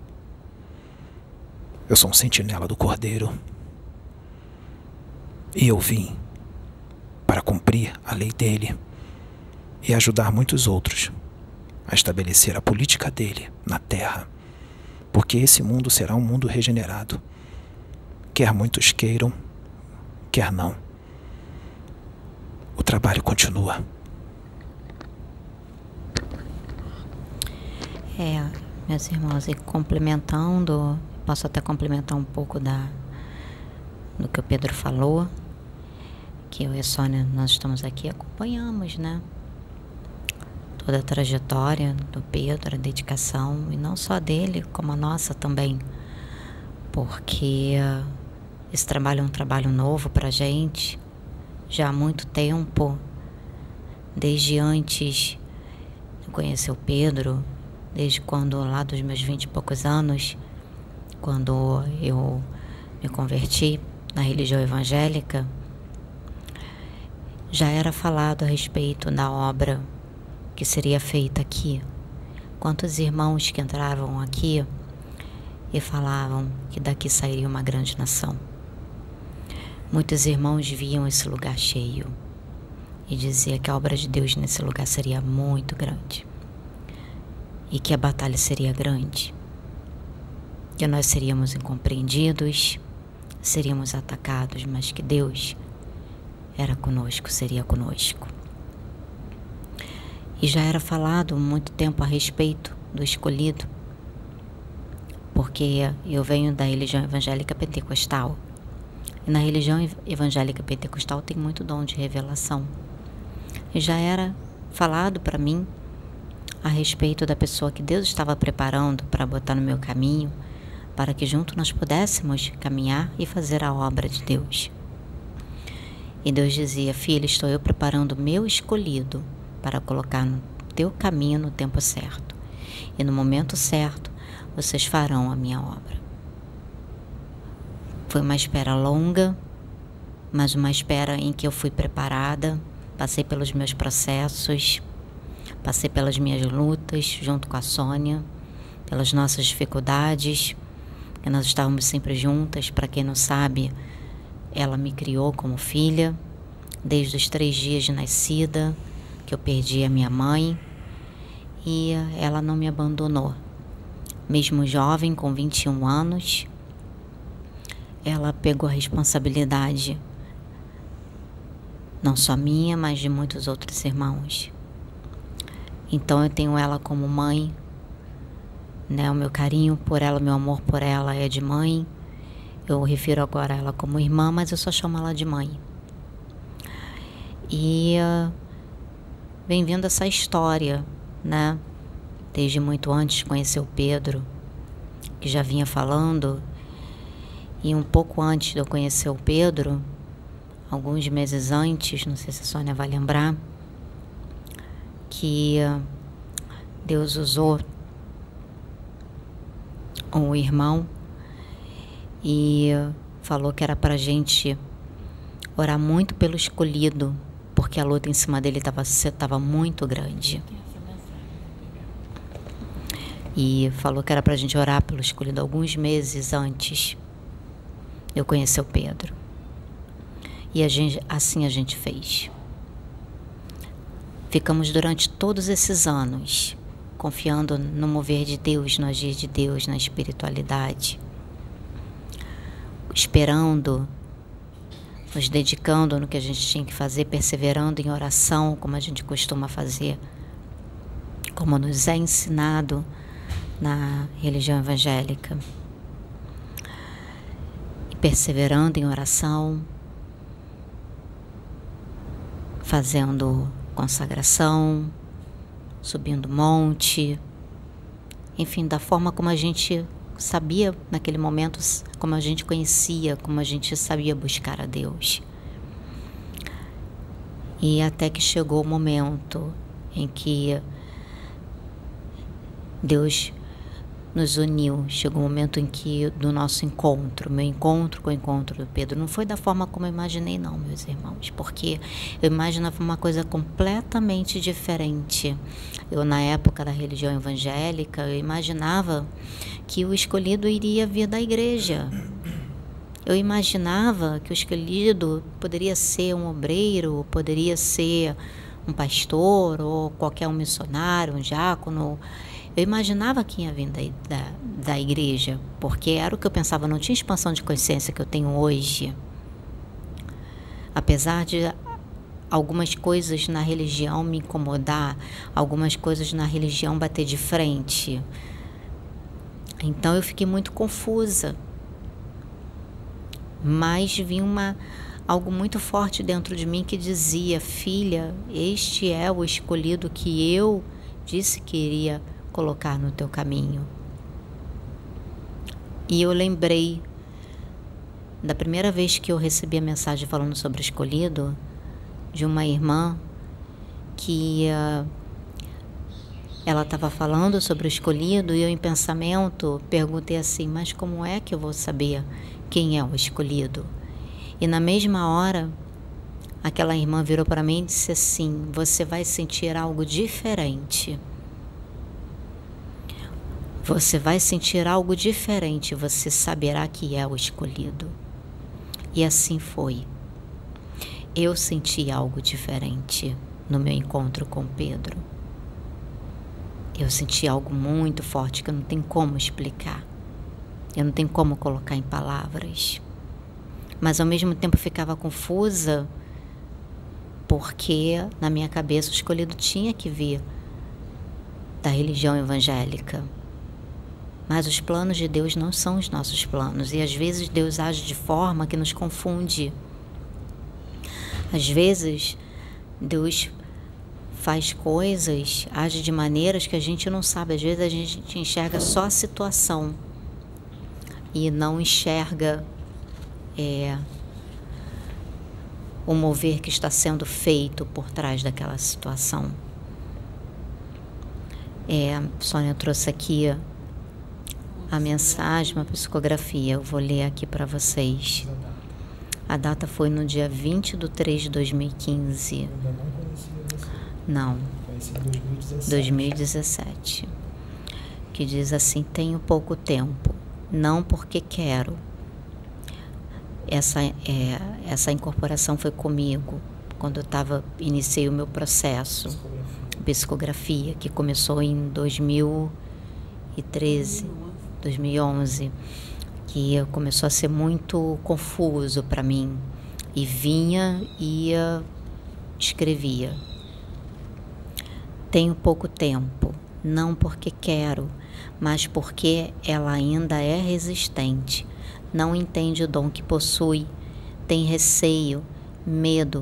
Eu sou um sentinela do Cordeiro. E eu vim para cumprir a lei dele e ajudar muitos outros a estabelecer a política dele na terra. Porque esse mundo será um mundo regenerado. Quer muitos queiram, quer não. O trabalho continua. É, meus irmãos, e complementando, posso até complementar um pouco da, do que o Pedro falou, que eu e a Sônia, nós estamos aqui, acompanhamos, né? Toda a trajetória do Pedro, a dedicação, e não só dele, como a nossa também, porque esse trabalho é um trabalho novo pra gente, já há muito tempo, desde antes de conhecer o Pedro, desde quando, lá dos meus vinte e poucos anos, quando eu me converti na religião evangélica, já era falado a respeito da obra que seria feita aqui. Quantos irmãos que entravam aqui e falavam que daqui sairia uma grande nação. Muitos irmãos viam esse lugar cheio e diziam que a obra de Deus nesse lugar seria muito grande e que a batalha seria grande, que nós seríamos incompreendidos, seríamos atacados, mas que Deus era conosco, seria conosco. E já era falado muito tempo a respeito do escolhido, porque eu venho da religião evangélica pentecostal, e na religião evangélica pentecostal tem muito dom de revelação. E já era falado para mim a respeito da pessoa que Deus estava preparando para botar no meu caminho, para que junto nós pudéssemos caminhar e fazer a obra de Deus. E Deus dizia: filho, estou eu preparando o meu escolhido para colocar no teu caminho no tempo certo. E no momento certo, vocês farão a minha obra. Foi uma espera longa, mas uma espera em que eu fui preparada, passei pelos meus processos, passei pelas minhas lutas junto com a Sônia, pelas nossas dificuldades, que nós estávamos sempre juntas. Para quem não sabe, ela me criou como filha, desde os três dias de nascida, que eu perdi a minha mãe, e ela não me abandonou. Mesmo jovem, com vinte e um anos, ela pegou a responsabilidade, não só minha, mas de muitos outros irmãos. Então eu tenho ela como mãe, né? O meu carinho por ela, o meu amor por ela é de mãe. Eu refiro agora a ela como irmã, mas eu só chamo ela de mãe. E uh, vem vindo essa história, né? Desde muito antes de conhecer o Pedro, que já vinha falando, e um pouco antes de eu conhecer o Pedro, alguns meses antes, não sei se a Sônia vai lembrar, que Deus usou um irmão e falou que era para a gente orar muito pelo escolhido, porque a luta em cima dele estava estava muito grande. E falou que era para a gente orar pelo escolhido alguns meses antes de eu conhecer o Pedro. E a gente, assim a gente fez. Ficamos durante todos esses anos confiando no mover de Deus, no agir de Deus, na espiritualidade, esperando, nos dedicando no que a gente tinha que fazer, perseverando em oração, como a gente costuma fazer, como nos é ensinado na religião evangélica. E perseverando em oração, fazendo consagração, subindo monte, enfim, da forma como a gente sabia naquele momento, como a gente conhecia, como a gente sabia buscar a Deus. E até que chegou o momento em que Deus nos uniu, chegou o momento em que, do nosso encontro, meu encontro com o encontro do Pedro, não foi da forma como eu imaginei não, meus irmãos, porque eu imaginava uma coisa completamente diferente. Eu, na época da religião evangélica, eu imaginava que o escolhido iria vir da igreja. Eu imaginava que o escolhido poderia ser um obreiro, poderia ser um pastor, ou qualquer um missionário, um diácono. Eu imaginava que ia vir da, da, da igreja, porque era o que eu pensava, não tinha expansão de consciência que eu tenho hoje. Apesar de algumas coisas na religião me incomodar, algumas coisas na religião bater de frente. Então eu fiquei muito confusa. Mas vinha uma, algo muito forte dentro de mim que dizia: filha, este é o escolhido que eu disse que iria colocar no teu caminho. E eu lembrei da primeira vez que eu recebi a mensagem falando sobre o escolhido, de uma irmã que uh, ela estava falando sobre o escolhido, e eu, em pensamento, perguntei assim: mas como é que eu vou saber quem é o escolhido? E na mesma hora, aquela irmã virou para mim e disse assim: você vai sentir algo diferente. Você vai sentir algo diferente, você saberá que é o escolhido. E assim foi. Eu senti algo diferente no meu encontro com Pedro. Eu senti algo muito forte que eu não tenho como explicar. Eu não tenho como colocar em palavras. Mas ao mesmo tempo eu ficava confusa, porque na minha cabeça o escolhido tinha que vir da religião evangélica. Mas os planos de Deus não são os nossos planos. E às vezes Deus age de forma que nos confunde. Às vezes Deus faz coisas, age de maneiras que a gente não sabe. Às vezes a gente enxerga só a situação e não enxerga é, o mover que está sendo feito por trás daquela situação. É, a Sônia trouxe aqui a mensagem, uma psicografia. Eu vou ler aqui para vocês. A data foi no dia vinte de três de dois mil e quinze. Eu ainda não conhecia você. Não. Conheci em dois mil e dezessete. dois mil e dezessete. Que diz assim: tenho pouco tempo, não porque quero. Essa, é, essa incorporação foi comigo quando eu tava, iniciei o meu processo. Psicografia. Psicografia, que começou em dois mil e treze. dois mil e onze, que começou a ser muito confuso para mim, e vinha, ia, escrevia. Tenho pouco tempo, não porque quero, mas porque ela ainda é resistente, não entende o dom que possui, tem receio, medo,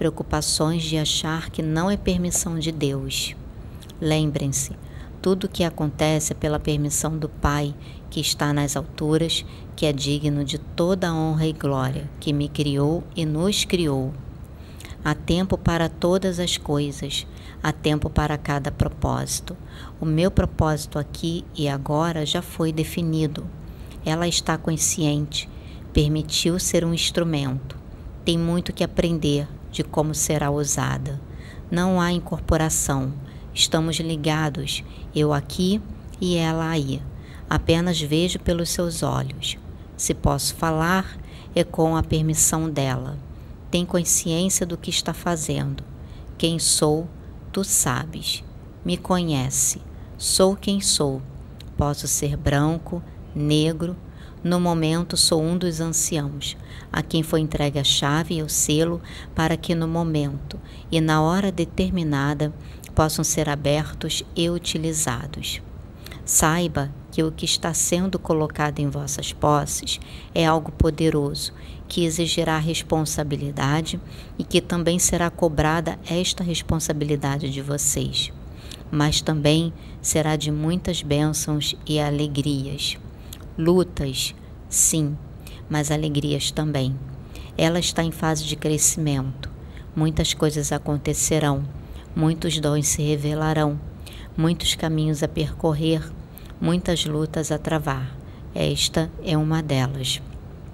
preocupações de achar que não é permissão de Deus. Lembrem-se, tudo o que acontece é pela permissão do Pai, que está nas alturas, que é digno de toda honra e glória, que me criou e nos criou. Há tempo para todas as coisas, há tempo para cada propósito. O meu propósito aqui e agora já foi definido. Ela está consciente, permitiu ser um instrumento. Tem muito que aprender de como será usada. Não há incorporação. Estamos ligados, eu aqui e ela aí. Apenas vejo pelos seus olhos. Se posso falar, é com a permissão dela. Tem consciência do que está fazendo. Quem sou, tu sabes. Me conhece. Sou quem sou. Posso ser branco, negro. No momento sou um dos anciãos, a quem foi entregue a chave e o selo para que no momento e na hora determinada possam ser abertos e utilizados. Saiba que o que está sendo colocado em vossas posses é algo poderoso, que exigirá responsabilidade e que também será cobrada esta responsabilidade de vocês. Mas também será de muitas bênçãos e alegrias. Lutas, sim, mas alegrias também. Ela está em fase de crescimento. Muitas coisas acontecerão, muitos dons se revelarão, muitos caminhos a percorrer, muitas lutas a travar. Esta é uma delas.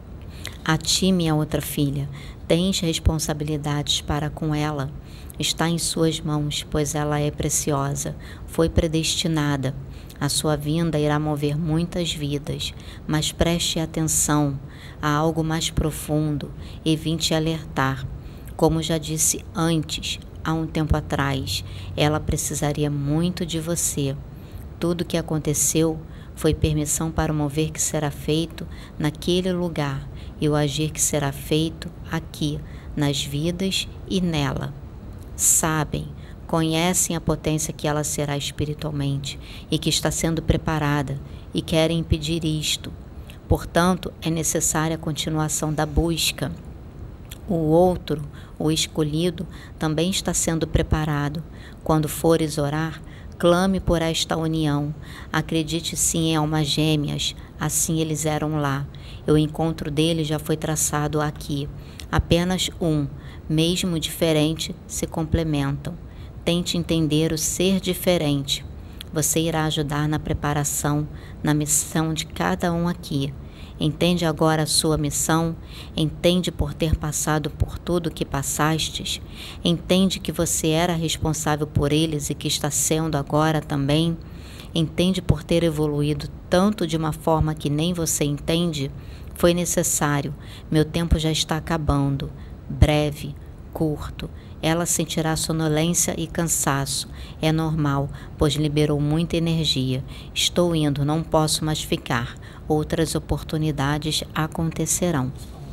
A ti, minha outra filha, tens responsabilidades para com ela. Está em suas mãos, pois ela é preciosa, foi predestinada. A sua vinda irá mover muitas vidas, mas preste atenção a algo mais profundo e vim te alertar. Como já disse antes, há um tempo atrás, ela precisaria muito de você. Tudo o que aconteceu foi permissão para o mover que será feito naquele lugar e o agir que será feito aqui, nas vidas e nela. Sabem, conhecem a potência que ela será espiritualmente e que está sendo preparada e querem impedir isto. Portanto, é necessária a continuação da busca. O outro, o escolhido, também está sendo preparado. Quando fores orar, clame por esta união. Acredite sim em almas gêmeas, assim eles eram lá. O encontro deles já foi traçado aqui. Apenas um, mesmo diferente, se complementam. Tente entender o ser diferente. Você irá ajudar na preparação, na missão de cada um aqui. Entende agora a sua missão? Entende por ter passado por tudo que passastes? Entende que você era responsável por eles e que está sendo agora também? Entende por ter evoluído tanto de uma forma que nem você entende? Foi necessário. Meu tempo já está acabando. Breve, curto. Ela sentirá sonolência e cansaço. É normal, pois liberou muita energia. Estou indo, não posso mais ficar. Outras oportunidades acontecerão.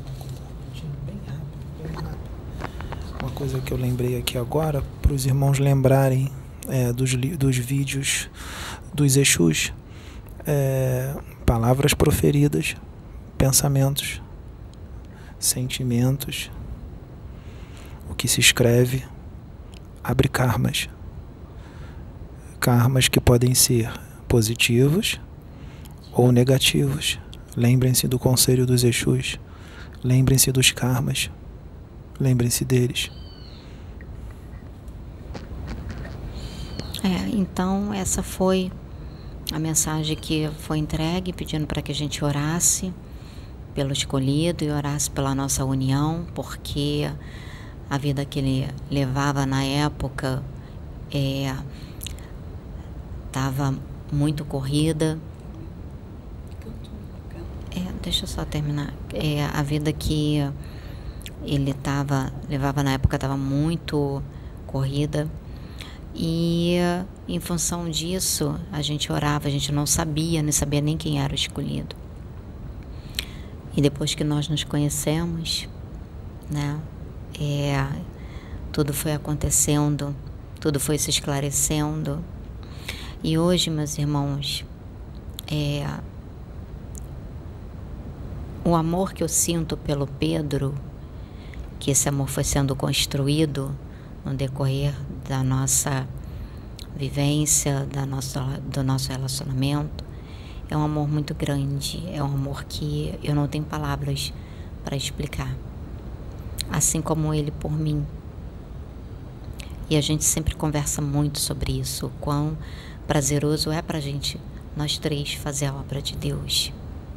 Uma coisa que eu lembrei aqui agora, para os irmãos lembrarem é, dos, dos vídeos dos Exus, é, palavras proferidas, pensamentos, sentimentos, o que se escreve abre karmas. Karmas que podem ser positivos ou negativos. Lembrem-se do conselho dos Exus. Lembrem-se dos karmas. Lembrem-se deles. É, então essa foi a mensagem que foi entregue, pedindo para que a gente orasse pelo escolhido e orasse pela nossa união, porque a vida que ele levava na época estava é, muito corrida. É, deixa eu só terminar. É, a vida que ele tava, levava na época estava muito corrida. E em função disso, a gente orava, a gente não sabia, nem sabia nem quem era o escolhido. E depois que nós nos conhecemos, né, é, tudo foi acontecendo, tudo foi se esclarecendo. E hoje, meus irmãos, é, o amor que eu sinto pelo Pedro que esse amor foi sendo construído no decorrer da nossa vivência, da nossa, do nosso relacionamento, é um amor muito grande, é um amor que eu não tenho palavras para explicar, assim como ele por mim. E a gente sempre conversa muito sobre isso, o quão prazeroso é pra gente, nós três, fazer a obra de Deus.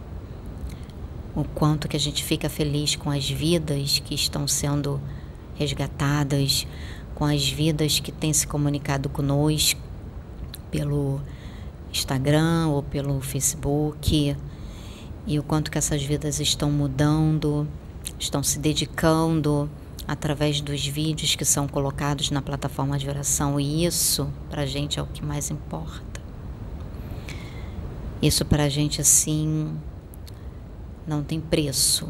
O quanto que a gente fica feliz com as vidas que estão sendo resgatadas, com as vidas que têm se comunicado conosco pelo Instagram ou pelo Facebook, e o quanto que essas vidas estão mudando, estão se dedicando através dos vídeos que são colocados na plataforma de oração, e isso pra gente é o que mais importa. Isso pra gente, assim, não tem preço.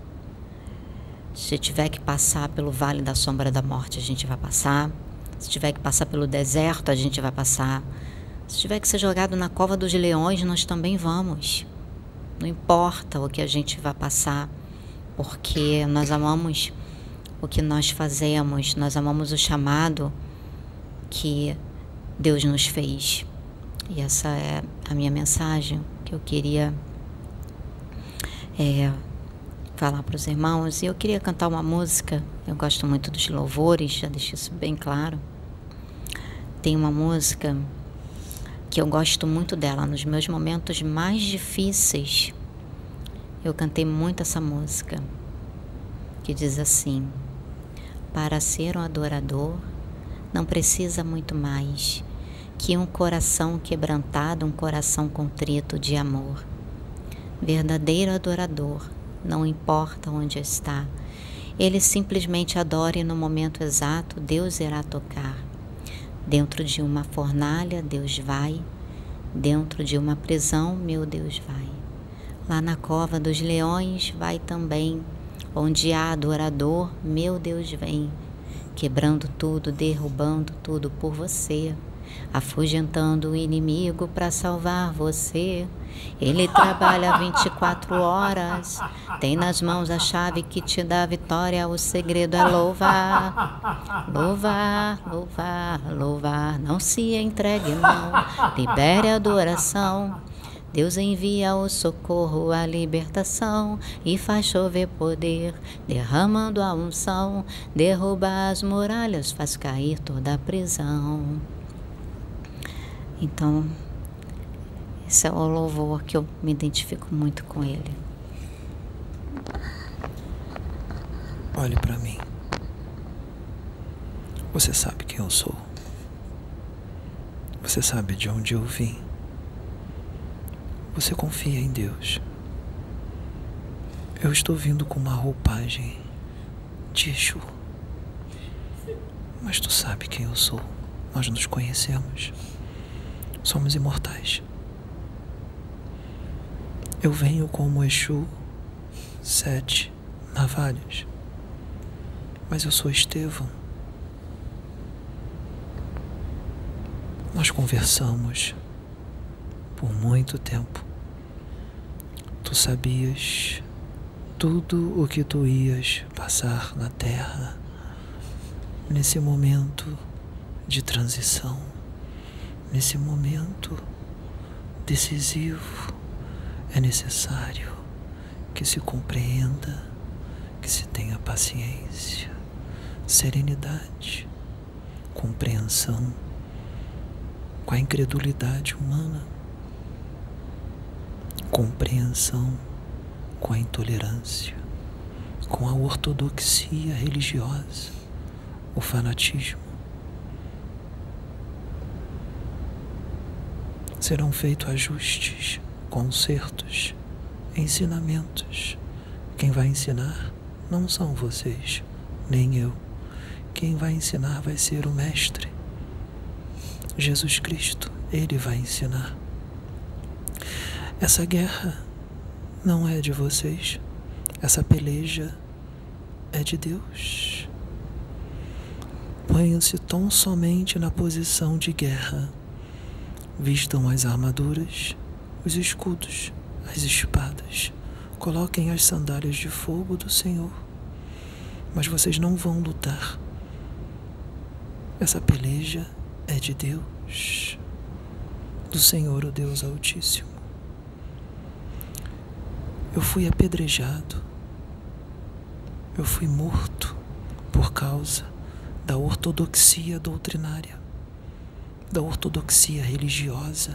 Se tiver que passar pelo vale da sombra da morte, a gente vai passar. Se tiver que passar pelo deserto, a gente vai passar. Se tiver que ser jogado na cova dos leões, nós também vamos. Não importa o que a gente vai passar, porque nós amamos o que nós fazemos, nós amamos o chamado que Deus nos fez. E essa é a minha mensagem que eu queria é, falar para os irmãos. E eu queria cantar uma música, eu gosto muito dos louvores, já deixei isso bem claro. Tem uma música que eu gosto muito dela, nos meus momentos mais difíceis, eu cantei muito essa música, que diz assim: para ser um adorador, não precisa muito mais que um coração quebrantado, um coração contrito de amor. Verdadeiro adorador, não importa onde está, ele simplesmente adora e no momento exato Deus irá tocar. Dentro de uma fornalha, Deus vai. Dentro de uma prisão, meu Deus vai. Lá na cova dos leões, vai também. Onde há adorador, meu Deus vem, quebrando tudo, derrubando tudo por você, afugentando o inimigo para salvar você. Ele trabalha vinte e quatro horas, tem nas mãos a chave que te dá vitória. O segredo é louvar, louvar, louvar, louvar. Não se entregue não, libere a adoração. Deus envia o socorro, a libertação, e faz chover poder, derramando a unção, derruba as muralhas, faz cair toda a prisão. Então, esse é o louvor que eu me identifico muito com ele. Olhe para mim. Você sabe quem eu sou. Você sabe de onde eu vim. Você confia em Deus. Eu estou vindo com uma roupagem de Exu. Mas tu sabe quem eu sou. Nós nos conhecemos. Somos imortais. Eu venho como Exu Sete Navalhas. Mas eu sou Estevão. Nós conversamos por muito tempo. Tu sabias tudo o que tu ias passar na Terra nesse momento de transição, nesse momento decisivo. É necessário que se compreenda, que se tenha paciência, serenidade, compreensão com a incredulidade humana, compreensão com a intolerância, com a ortodoxia religiosa, o fanatismo. Serão feitos ajustes, consertos, ensinamentos. Quem vai ensinar não são vocês, nem eu. Quem vai ensinar vai ser o Mestre, Jesus Cristo. Ele vai ensinar. Essa guerra não é de vocês. Essa peleja é de Deus. Ponham-se tão somente na posição de guerra. Vistam as armaduras, os escudos, as espadas. Coloquem as sandálias de fogo do Senhor. mas vocês não vão lutar. Essa peleja é de Deus, do Senhor, o Deus Altíssimo. Eu fui apedrejado, eu fui morto por causa da ortodoxia doutrinária, da ortodoxia religiosa.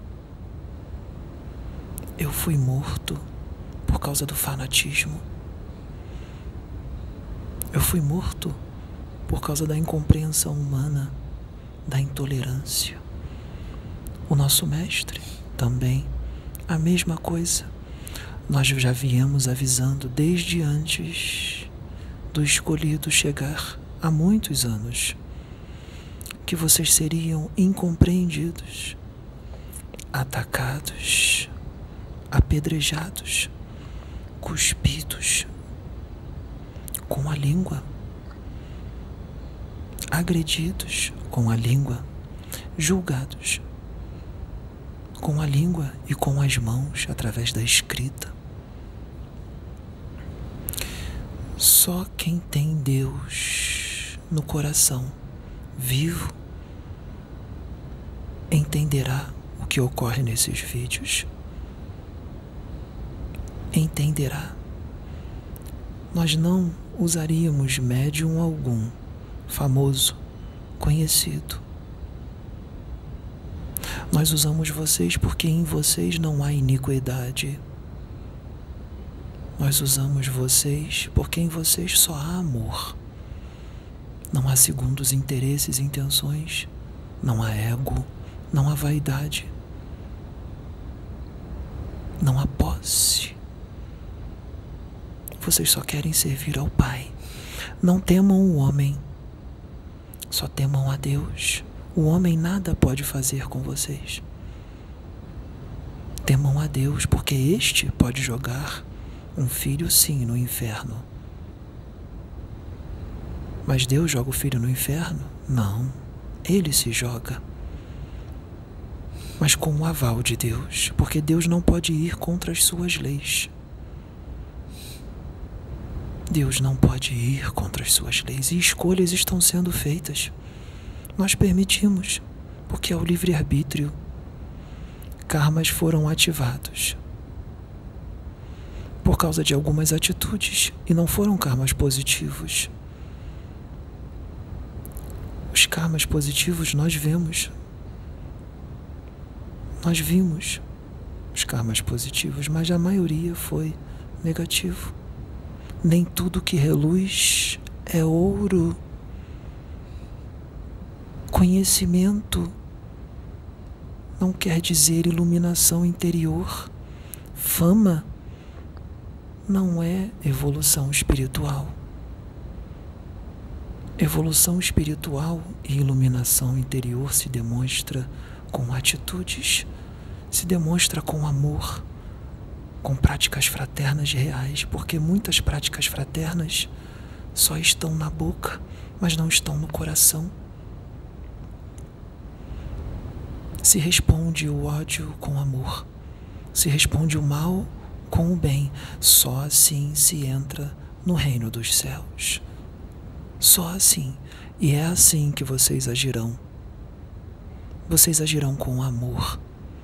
Eu fui morto por causa do fanatismo. Eu fui morto por causa da incompreensão humana, da intolerância. O nosso mestre também, a mesma coisa. Nós já viemos avisando desde antes do escolhido chegar, há muitos anos, que vocês seriam incompreendidos, atacados, apedrejados, cuspidos com a língua, agredidos com a língua, julgados com a língua e com as mãos através da escrita. Só quem tem Deus no coração vivo entenderá o que ocorre nesses vídeos. Entenderá. Nós não usaríamos médium algum, famoso, conhecido. Nós usamos vocês porque em vocês não há iniquidade. Nós usamos vocês porque em vocês só há amor. Não há segundos interesses e intenções. Não há ego. Não há vaidade. Não há posse. Vocês só querem servir ao Pai. Não temam o homem. Só temam a Deus. O homem nada pode fazer com vocês. Temam a Deus, porque este pode jogar um filho, sim, no inferno. Mas Deus joga o filho no inferno? Não. Ele se joga. Mas com o aval de Deus, porque Deus não pode ir contra as suas leis. Deus não pode ir contra as suas leis, e escolhas estão sendo feitas. Nós permitimos, porque é o livre-arbítrio. Karmas foram ativados por causa de algumas atitudes, e não foram karmas positivos. Os karmas positivos nós vemos. Nós vimos os karmas positivos, mas a maioria foi negativo. Nem tudo que reluz é ouro. Conhecimento não quer dizer iluminação interior. Fama não é evolução espiritual. Evolução espiritual e iluminação interior se demonstra com atitudes, se demonstra com amor, com práticas fraternas reais, porque muitas práticas fraternas só estão na boca, mas não estão no coração. Se responde o ódio com amor, se responde o mal com o bem. Só assim se entra no reino dos céus. Só assim. E é assim que vocês agirão. Vocês agirão com amor.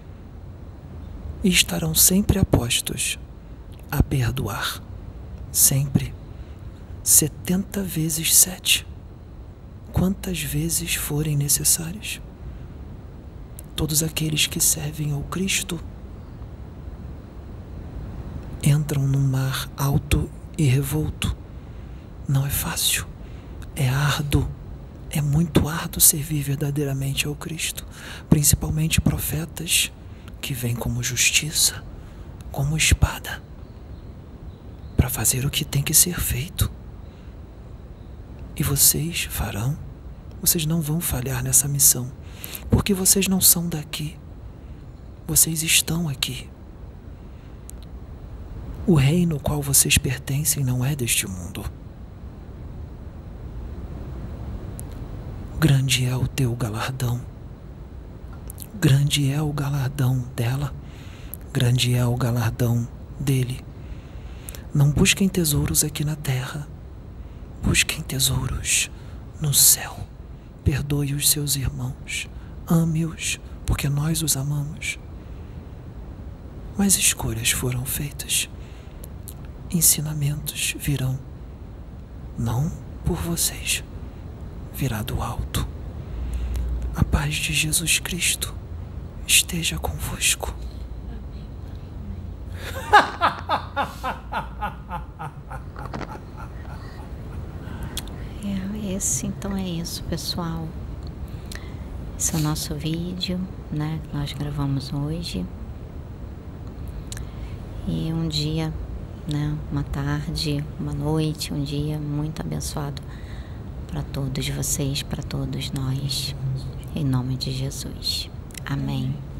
E estarão sempre apostos a perdoar. Sempre. Setenta vezes sete. Quantas vezes forem necessárias. Todos aqueles que servem ao Cristo entram num mar alto e revolto. Não é fácil, é árduo, é muito árduo servir verdadeiramente ao Cristo, principalmente profetas que vêm como justiça, como espada, para fazer o que tem que ser feito. E vocês farão, vocês não vão falhar nessa missão. Porque vocês não são daqui. Vocês estão aqui. O reino ao qual vocês pertencem não é deste mundo. Grande é o teu galardão. Grande é o galardão dela. Grande é o galardão dele. Não busquem tesouros aqui na terra. Busquem tesouros no céu. Perdoe os seus irmãos. Ame-os, porque nós os amamos. Mas escolhas foram feitas. Ensinamentos virão. Não por vocês. Virá do alto. A paz de Jesus Cristo esteja convosco. É, esse, então é isso, pessoal. Esse é o nosso vídeo, né, que nós gravamos hoje. E um dia, né, uma tarde, uma noite, um dia muito abençoado para todos vocês, para todos nós, em nome de Jesus. Amém.